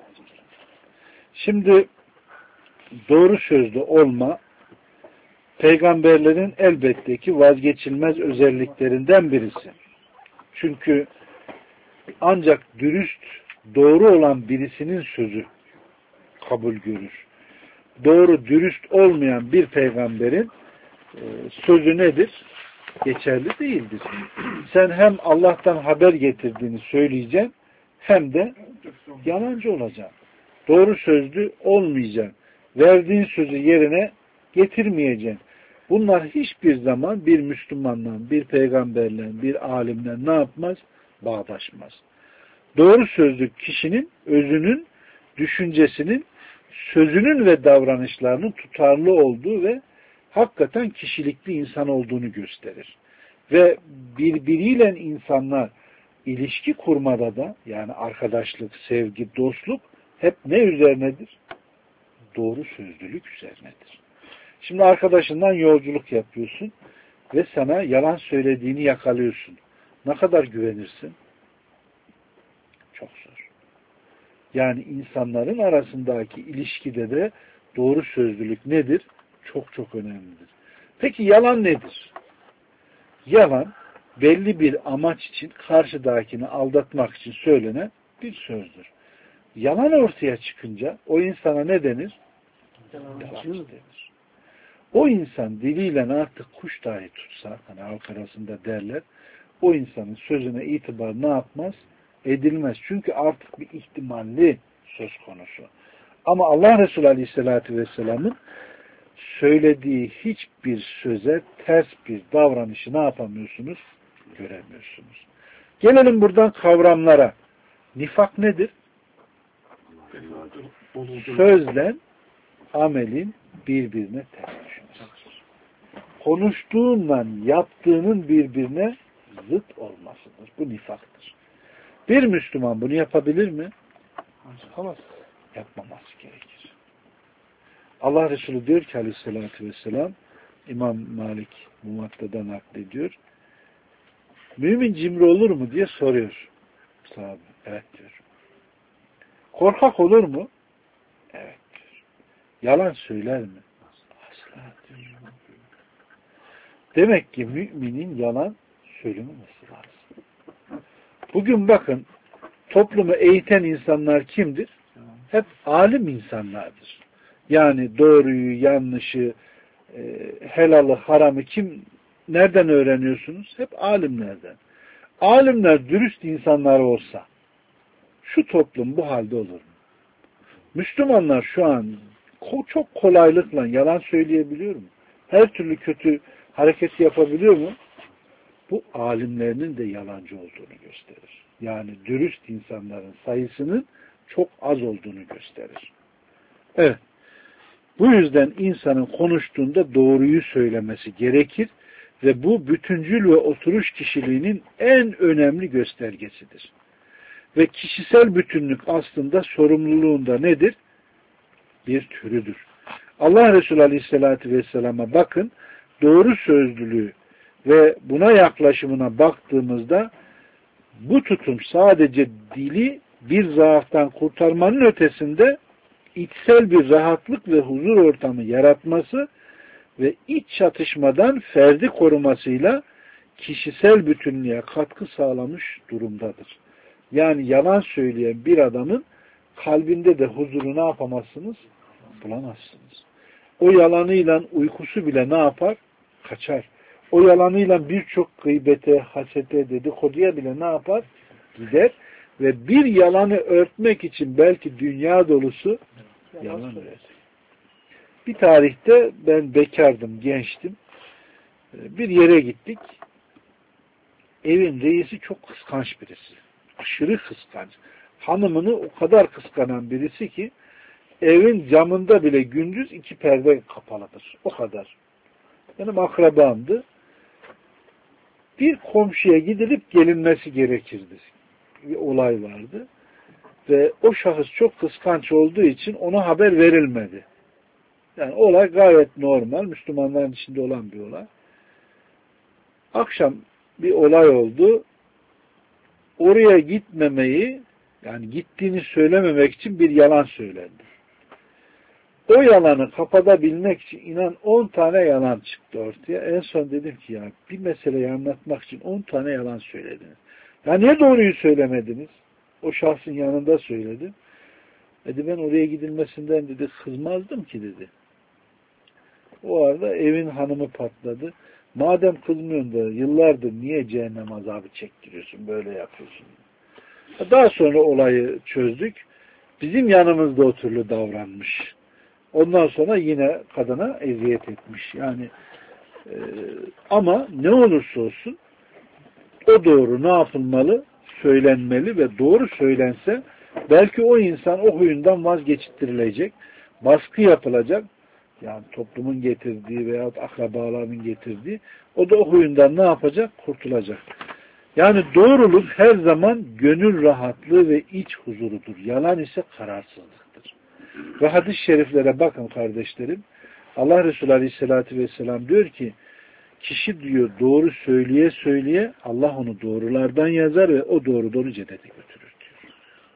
Şimdi doğru sözlü olma peygamberlerin elbette ki vazgeçilmez özelliklerinden birisi. Çünkü ancak dürüst, doğru olan birisinin sözü kabul görür. Doğru, dürüst olmayan bir peygamberin sözü nedir? Geçerli değildir. Sen hem Allah'tan haber getirdiğini söyleyeceksin hem de yalancı olacaksın. Doğru sözlü olmayacaksın. Verdiğin sözü yerine getirmeyeceksin. Bunlar hiçbir zaman bir Müslümanla, bir peygamberle, bir alimle ne yapmaz? Bağdaşmaz. Doğru sözlü kişinin özünün, düşüncesinin, sözünün ve davranışlarının tutarlı olduğu ve hakikaten kişilikli insan olduğunu gösterir. Ve birbiriyle insanlar ilişki kurmada da yani arkadaşlık, sevgi, dostluk hep ne üzerinedir? Doğru sözlülük üzerinedir. Şimdi arkadaşından yolculuk yapıyorsun ve sana yalan söylediğini yakalıyorsun. Ne kadar güvenirsin? Çok zor. Yani insanların arasındaki ilişkide de doğru sözlülük nedir? Çok çok önemlidir. Peki yalan nedir? Yalan belli bir amaç için karşıdakini aldatmak için söylenen bir sözdür. Yalan ortaya çıkınca o insana ne denir? Yalancı denir. O insan diliyle artık kuş dahi tutsa, hani halk arasında derler, o insanın sözüne itibar ne yapmaz? Edilmez. Çünkü artık bir ihtimalli söz konusu. Ama Allah Resulü Aleyhisselatü Vesselam'ın söylediği hiçbir söze ters bir davranışı ne yapamıyorsunuz? Göremiyorsunuz. Gelelim buradan kavramlara. Nifak nedir? Sözle amelin birbirine ters düşmesidir. Konuştuğunla yaptığının birbirine zıt olmasıdır. Bu nifaktır. Bir Müslüman bunu yapabilir mi? Yapamaz. Yapmaması gerekir. Allah Resulü diyor ki Aleyhisselatü Vesselam, İmam Malik Muvatta'dan naklediyor. Mümin cimri olur mu diye soruyor sahabe. Evet diyor. Korkak olur mu? Evet diyor. Yalan söyler mi? Asla diyor. Demek ki müminin yalan söylememesi lazım. Bugün bakın toplumu eğiten insanlar kimdir? Hep alim insanlardır. Yani doğruyu, yanlışı, helalı, haramı nereden öğreniyorsunuz? Hep alimlerden. Alimler dürüst insanlar olsa şu toplum bu halde olur mu? Müslümanlar şu an çok kolaylıkla yalan söyleyebiliyor mu? Her türlü kötü hareket yapabiliyor mu? Bu alimlerinin de yalancı olduğunu gösterir. Yani dürüst insanların sayısının çok az olduğunu gösterir. Evet. Bu yüzden insanın konuştuğunda doğruyu söylemesi gerekir ve bu bütüncül ve oturuş kişiliğinin en önemli göstergesidir. Ve kişisel bütünlük aslında sorumluluğunda nedir? Bir türüdür. Allah Resulü Aleyhisselatü Vesselam'a bakın, doğru sözlülüğü ve buna yaklaşımına baktığımızda bu tutum sadece dili bir zaaftan kurtarmanın ötesinde içsel bir rahatlık ve huzur ortamı yaratması ve iç çatışmadan ferdi korumasıyla kişisel bütünlüğe katkı sağlamış durumdadır. Yani yalan söyleyen bir adamın kalbinde de huzuru ne yapamazsınız? Bulamazsınız. O yalanıyla uykusu bile ne yapar? Kaçar. O yalanıyla birçok gıybete, hasete, dedikoduya bile ne yapar? Gider. Ve bir yalanı örtmek için belki dünya dolusu yalan üretir. Bir tarihte ben bekardım, gençtim. Bir yere gittik. Evin reisi çok kıskanç birisi. Aşırı kıskanç. Hanımını o kadar kıskanan birisi ki evin camında bile gündüz 2 perde kapalıdır. O kadar. Benim akrabamdı. Bir komşuya gidilip gelinmesi gerekirdi. Bir olay vardı. Ve o şahıs çok kıskanç olduğu için ona haber verilmedi. Yani olay gayet normal. Müslümanların içinde olan bir olay. Akşam bir olay oldu. Oraya gitmemeyi, yani gittiğini söylememek için bir yalan söylendi. O yalanı kapatabilmek için inan 10 tane yalan çıktı ortaya. En son dedim ki ya bir meseleyi anlatmak için 10 tane yalan söylediniz. Ya niye doğruyu söylemediniz? O şahsın yanında söyledim. Dedi ben oraya gidilmesinden dedi kızmazdım ki dedi. O arada evin hanımı patladı. Madem kızmıyorsun da yıllardır niye cehennem azabı çektiriyorsun, böyle yapıyorsun? Daha sonra olayı çözdük. Bizim yanımızda o türlü davranmış. Ondan sonra yine kadına eziyet etmiş. Yani ama ne olursa olsun o doğru ne yapılmalı? Söylenmeli ve doğru söylense belki o insan o huyundan vazgeçtirilecek, baskı yapılacak. Yani toplumun getirdiği veyahut akrabalarının getirdiği o da o huyundan ne yapacak? Kurtulacak. Yani doğruluk her zaman gönül rahatlığı ve iç huzurudur. Yalan ise kararsızlıktır. Ve hadis-i şeriflere bakın kardeşlerim. Allah Resulü Aleyhisselatü Vesselam diyor ki kişi diyor doğru söyleye söyleye Allah onu doğrulardan yazar ve o doğru cennete götürür diyor.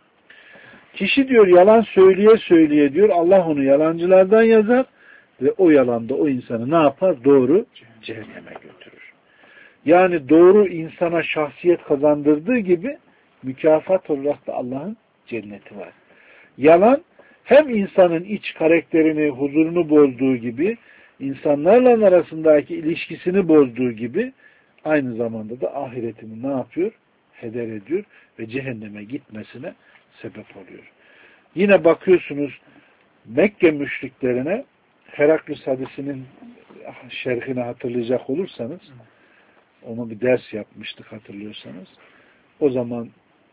Kişi diyor yalan söyleye söyleye diyor Allah onu yalancılardan yazar ve o yalanda o insanı ne yapar? Doğru cehenneme götürür. Yani doğru insana şahsiyet kazandırdığı gibi mükafat olarak da Allah'ın cenneti var. Yalan hem insanın iç karakterini, huzurunu bozduğu gibi, insanlarla arasındaki ilişkisini bozduğu gibi aynı zamanda da ahiretini ne yapıyor? Heder ediyor ve cehenneme gitmesine sebep oluyor. Yine bakıyorsunuz Mekke müşriklerine Heraklus hadisinin şerhini hatırlayacak olursanız onu bir ders yapmıştık hatırlıyorsanız. O zaman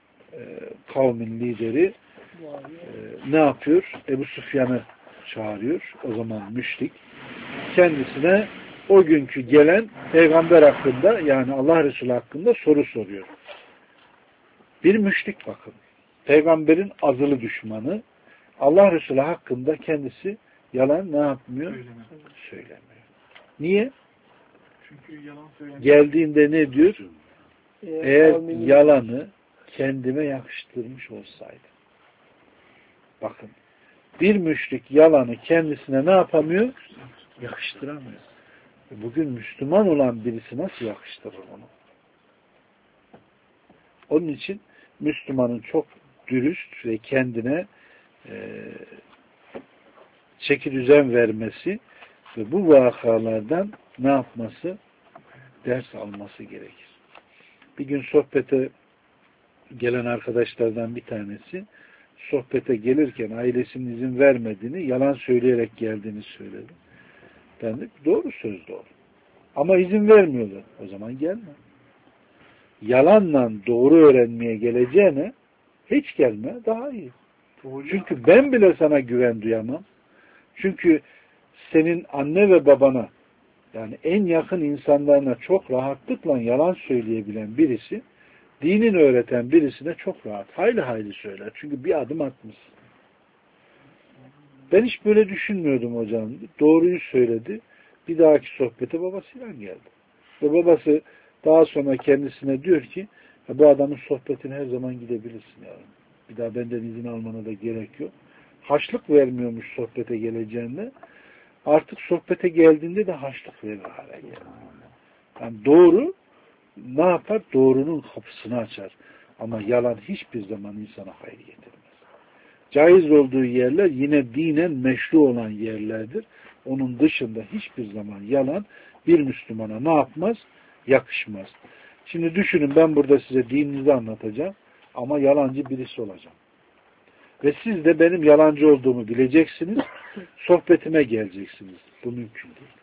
kavmin lideri ne yapıyor? Ebu Süfyan'ı çağırıyor. O zaman müşrik. Kendisine o günkü gelen peygamber hakkında yani Allah Resulü hakkında soru soruyor. Bir müşrik bakın. Peygamberin azılı düşmanı Allah Resulü hakkında kendisi yalan ne yapmıyor? Söylemiyor. Niye? Çünkü yalan söylemiyor. Geldiğinde ne diyor? Eğer yalanı kendime yakıştırmış olsaydım. Bakın. Bir müşrik yalanı kendisine ne yapamıyor? Yakıştıramıyor. Bugün Müslüman olan birisi nasıl yakıştırır onu? Onun için Müslümanın çok dürüst ve kendine çeki düzen vermesi ve bu vakalardan ne yapması? Ders alması gerekir. Bir gün sohbete gelen arkadaşlardan bir tanesi sohbete gelirken ailesinin izin vermediğini, yalan söyleyerek geldiğini söyledi. Ben de doğru söz doğru. Ama izin vermiyorlar. O zaman gelme. Yalanla doğru öğrenmeye geleceğine hiç gelme daha iyi. Çünkü ben bile sana güven duyamam. Çünkü senin anne ve babana yani en yakın insanlarına çok rahatlıkla yalan söyleyebilen birisi dinini öğreten birisine çok rahat. Hayli hayli söyler. Çünkü bir adım atmış. Ben hiç böyle düşünmüyordum hocam. Doğruyu söyledi. Bir dahaki sohbete babasıyla geldi. Ve babası daha sonra kendisine diyor ki bu adamın sohbetine her zaman gidebilirsin yani. Bir daha benden izin almana da gerek yok. Haçlık vermiyormuş sohbete geleceğinde. Artık sohbete geldiğinde de haçlık verir hale geldi. Yani doğru ne yapar? Doğrunun kapısını açar. Ama yalan hiçbir zaman insana hayır getirmez. Caiz olduğu yerler yine dinen meşru olan yerlerdir. Onun dışında hiçbir zaman yalan bir Müslümana ne yapmaz? Yakışmaz. Şimdi düşünün, ben burada size dininizi anlatacağım ama yalancı birisi olacağım. Ve siz de benim yalancı olduğumu bileceksiniz. Sohbetime geleceksiniz. Bu mümkün değil.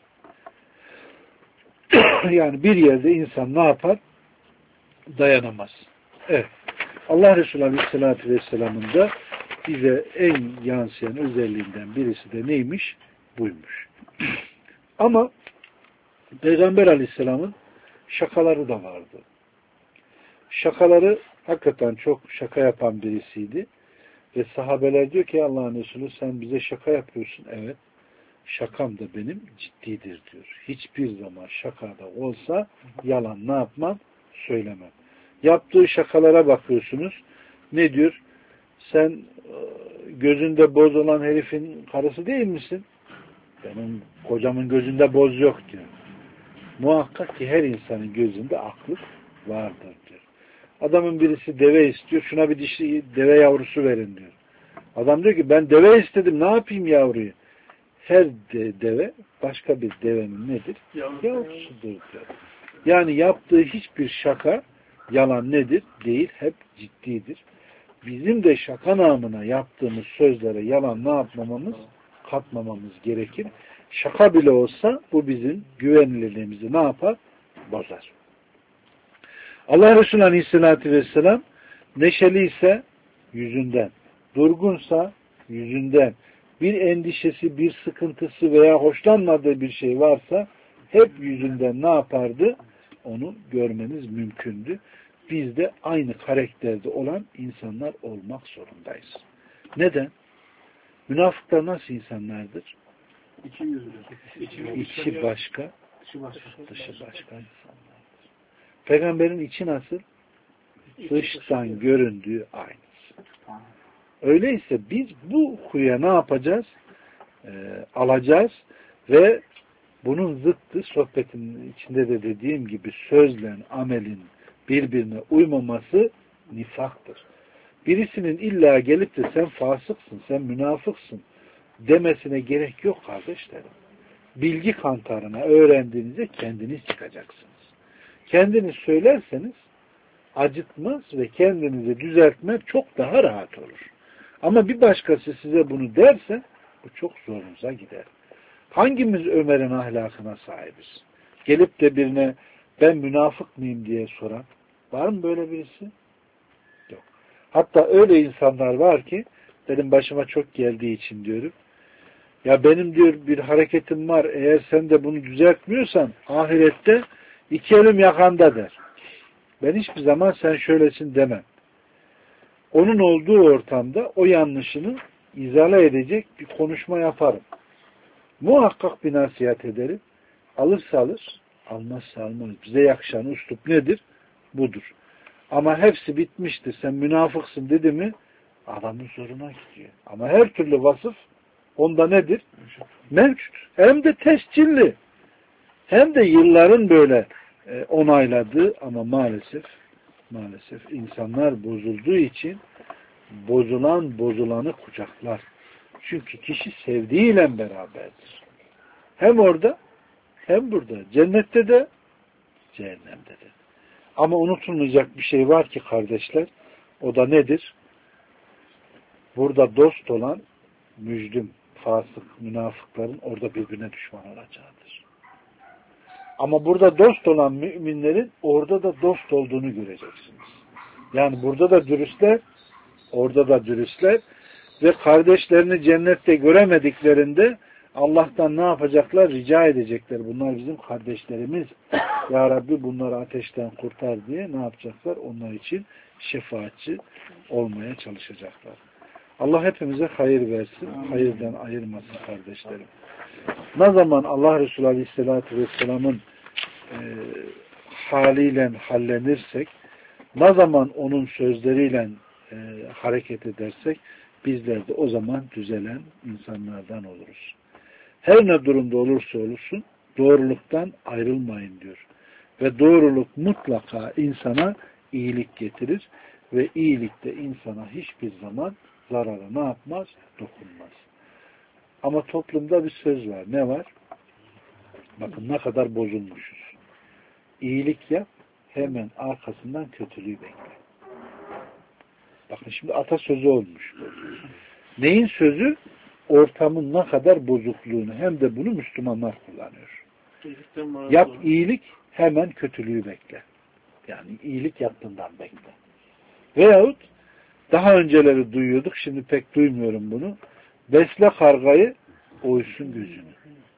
Yani bir yerde insan ne yapar? Dayanamaz. Evet. Allah Resulü Aleyhisselatü Vesselam'ın da bize en yansıyan özelliğinden birisi de neymiş? Buymuş. Ama Peygamber Aleyhisselam'ın şakaları da vardı. Şakaları hakikaten çok şaka yapan birisiydi. Ve sahabeler diyor ki Allah'ın Resulü sen bize şaka yapıyorsun. Evet. Şakam da benim ciddidir diyor. Hiçbir zaman şakada olsa yalan ne yapmam? Söylemem. Yaptığı şakalara bakıyorsunuz. Ne diyor? Sen gözünde boz olan herifin karısı değil misin? Benim kocamın gözünde boz yok diyor. Muhakkak ki her insanın gözünde aklı vardır diyor. Adamın birisi deve istiyor. Şuna bir dişi deve yavrusu verin diyor. Adam diyor ki ben deve istedim. Ne yapayım yavruyu? Her deve başka bir devenin nedir? Yavrusudur diyor. Yani yaptığı hiçbir şaka yalan nedir? Değil. Hep ciddidir. Bizim de şaka namına yaptığımız sözlere yalan ne yapmamamız? Katmamamız gerekir. Şaka bile olsa bu bizim güvenilirliğimizi ne yapar? Bozar. Allah Resulü Aleyhisselatü Vesselam neşeli ise yüzünden, durgunsa yüzünden, bir endişesi, bir sıkıntısı veya hoşlanmadığı bir şey varsa hep yüzünden ne yapardı? Onu görmeniz mümkündü. Biz de aynı karakterde olan insanlar olmak zorundayız. Neden? Münafıklar nasıl insanlardır? İçi başka, dışı başka insanlardır. Peygamberin içi nasıl? Dıştan göründüğü aynısı. Öyleyse biz bu huya ne yapacağız? Alacağız ve bunun zıttı sohbetin içinde de dediğim gibi sözle amelin birbirine uymaması nifaktır. Birisinin illa gelip de sen fasıksın, sen münafıksın demesine gerek yok kardeşlerim. Bilgi kantarına öğrendiğinizde kendiniz çıkacaksınız. Kendiniz söylerseniz acıtmaz ve kendinizi düzeltmek çok daha rahat olur. Ama bir başkası size bunu derse bu çok zorunuza gider. Hangimiz Ömer'in ahlakına sahibiz? Gelip de birine ben münafık mıyım diye soran var mı böyle birisi? Yok. Hatta öyle insanlar var ki benim başıma çok geldiği için diyorum. Ya benim diyor bir hareketim var. Eğer sen de bunu düzeltmiyorsan ahirette iki elim yakanda der. Ben hiçbir zaman sen şöylesin demem. Onun olduğu ortamda o yanlışını izale edecek bir konuşma yaparım. Muhakkak bir nasihat ederim. Alırsa alır, almazsa almaz. Bize yakışan üslup nedir? Budur. Ama hepsi bitmiştir. Sen münafıksın dedi mi adamın zoruna gidiyor. Ama her türlü vasıf onda nedir? Mevcut. Hem de tescilli. Hem de yılların böyle onayladığı ama maalesef insanlar bozulduğu için bozulanı kucaklar. Çünkü kişi sevdiğiyle beraberdir. Hem orada hem burada. Cennette de cehennemde de. Ama unutulmayacak bir şey var ki kardeşler, o da nedir? Burada dost olan müjdüm, fasık, münafıkların orada birbirine düşman olacağıdır. Ama burada dost olan müminlerin orada da dost olduğunu göreceksiniz. Yani burada da dürüstler, orada da dürüstler ve kardeşlerini cennette göremediklerinde Allah'tan ne yapacaklar? Rica edecekler. Bunlar bizim kardeşlerimiz. Ya Rabbi bunları ateşten kurtar diye ne yapacaklar? Onlar için şefaatçi olmaya çalışacaklar. Allah hepimize hayır versin. Hayırdan ayırmasın kardeşlerim. Ne zaman Allah Resulü Aleyhisselatü Vesselam'ın haliyle hallenirsek, ne zaman onun sözleriyle hareket edersek bizler de o zaman düzelen insanlardan oluruz. Her ne durumda olursa olursun doğruluktan ayrılmayın diyor. Ve doğruluk mutlaka insana iyilik getirir. Ve iyilikte insana hiçbir zaman zararı ne yapmaz? Dokunmaz. Ama toplumda bir söz var. Ne var? Bakın ne kadar bozulmuşuz. İyilik yap, hemen arkasından kötülüğü bekle. Bakın şimdi atasözü olmuş. Neyin sözü? Ortamın ne kadar bozukluğunu, hem de bunu Müslümanlar kullanıyor. Yap iyilik, hemen kötülüğü bekle. Yani iyilik yaptığından bekle. Veyahut daha önceleri duyuyorduk, şimdi pek duymuyorum bunu. Besle kargayı, oysun gözünü.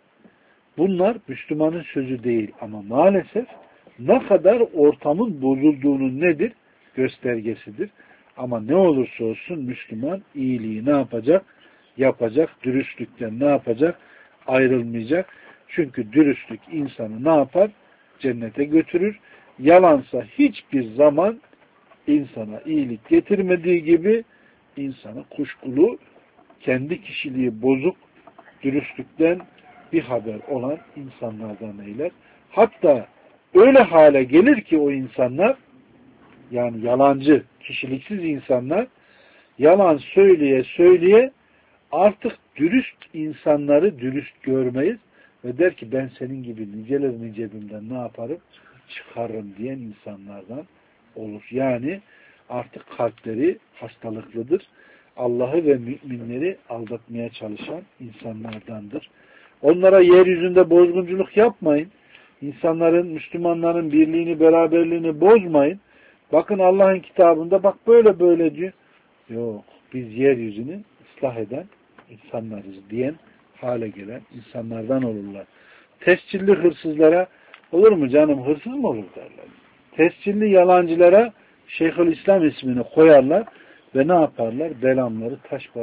Bunlar Müslümanın sözü değil ama maalesef ne kadar ortamın bozulduğunun nedir? Göstergesidir. Ama ne olursa olsun Müslüman iyiliği ne yapacak? Yapacak. Dürüstlükten ne yapacak? Ayrılmayacak. Çünkü dürüstlük insanı ne yapar? Cennete götürür. Yalansa hiçbir zaman insana iyilik getirmediği gibi insanı kuşkulu, kendi kişiliği bozuk, dürüstlükten bir haber olan insanlardan eyler. Hatta öyle hale gelir ki o insanlar, yani yalancı, kişiliksiz insanlar yalan söyleye söyleye artık dürüst insanları dürüst görmeyiz ve der ki ben senin gibi nicelerini cebimden ne yaparım? Çıkarırım diyen insanlardan olur. Yani artık kalpleri hastalıklıdır. Allah'ı ve müminleri aldatmaya çalışan insanlardandır. Onlara yeryüzünde bozgunculuk yapmayın. İnsanların, Müslümanların birliğini, beraberliğini bozmayın. Bakın Allah'ın kitabında bak böyle böyle diyor. Yok, biz yeryüzünü ıslah eden insanlarız diyen hale gelen insanlardan olurlar. Tescilli hırsızlara olur mu canım hırsız mı olur derler. Tescilli yalancılara Şeyhülislam ismini koyarlar ve ne yaparlar? Belamları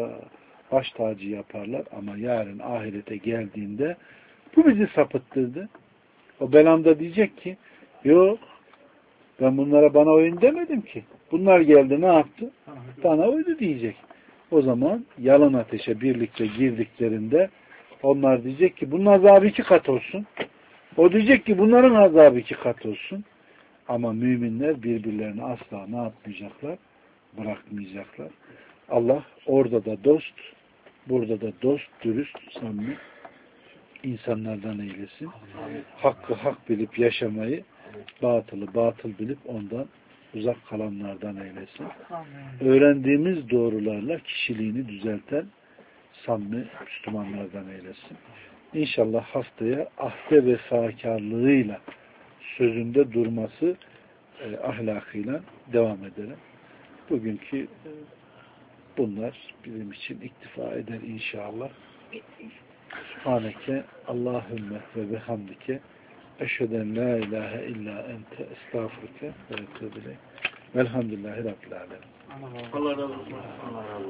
baş tacı yaparlar ama yarın ahirete geldiğinde bu bizi sapıttırdı. O belamda diyecek ki yok ben bunlara bana oyun demedim ki. Bunlar geldi ne yaptı? Bana uydu diyecek. O zaman yalan ateşe birlikte girdiklerinde onlar diyecek ki bunun azabı 2 kat olsun. O diyecek ki bunların azabı 2 kat olsun. Ama müminler birbirlerini asla ne yapmayacaklar? Bırakmayacaklar. Allah orada da dost, burada da dost, dürüst, samimi insanlardan eylesin. Hakkı hak bilip yaşamayı, batılı batıl bilip ondan uzak kalanlardan eylesin. Öğrendiğimiz doğrularla kişiliğini düzelten samimi Müslümanlardan eylesin. İnşallah haftaya ahde vefakarlığıyla sözünde durması ahlakıyla devam edelim. Bugünkü bunlar bizim için iktifa eder inşallah. Subhaneke Allahümme ve bihamdike eşheden la ilahe illa ente estağfurke ve etûbü ileyk. Velhamdülillahi Rabbil alemin. Allah razı olsun.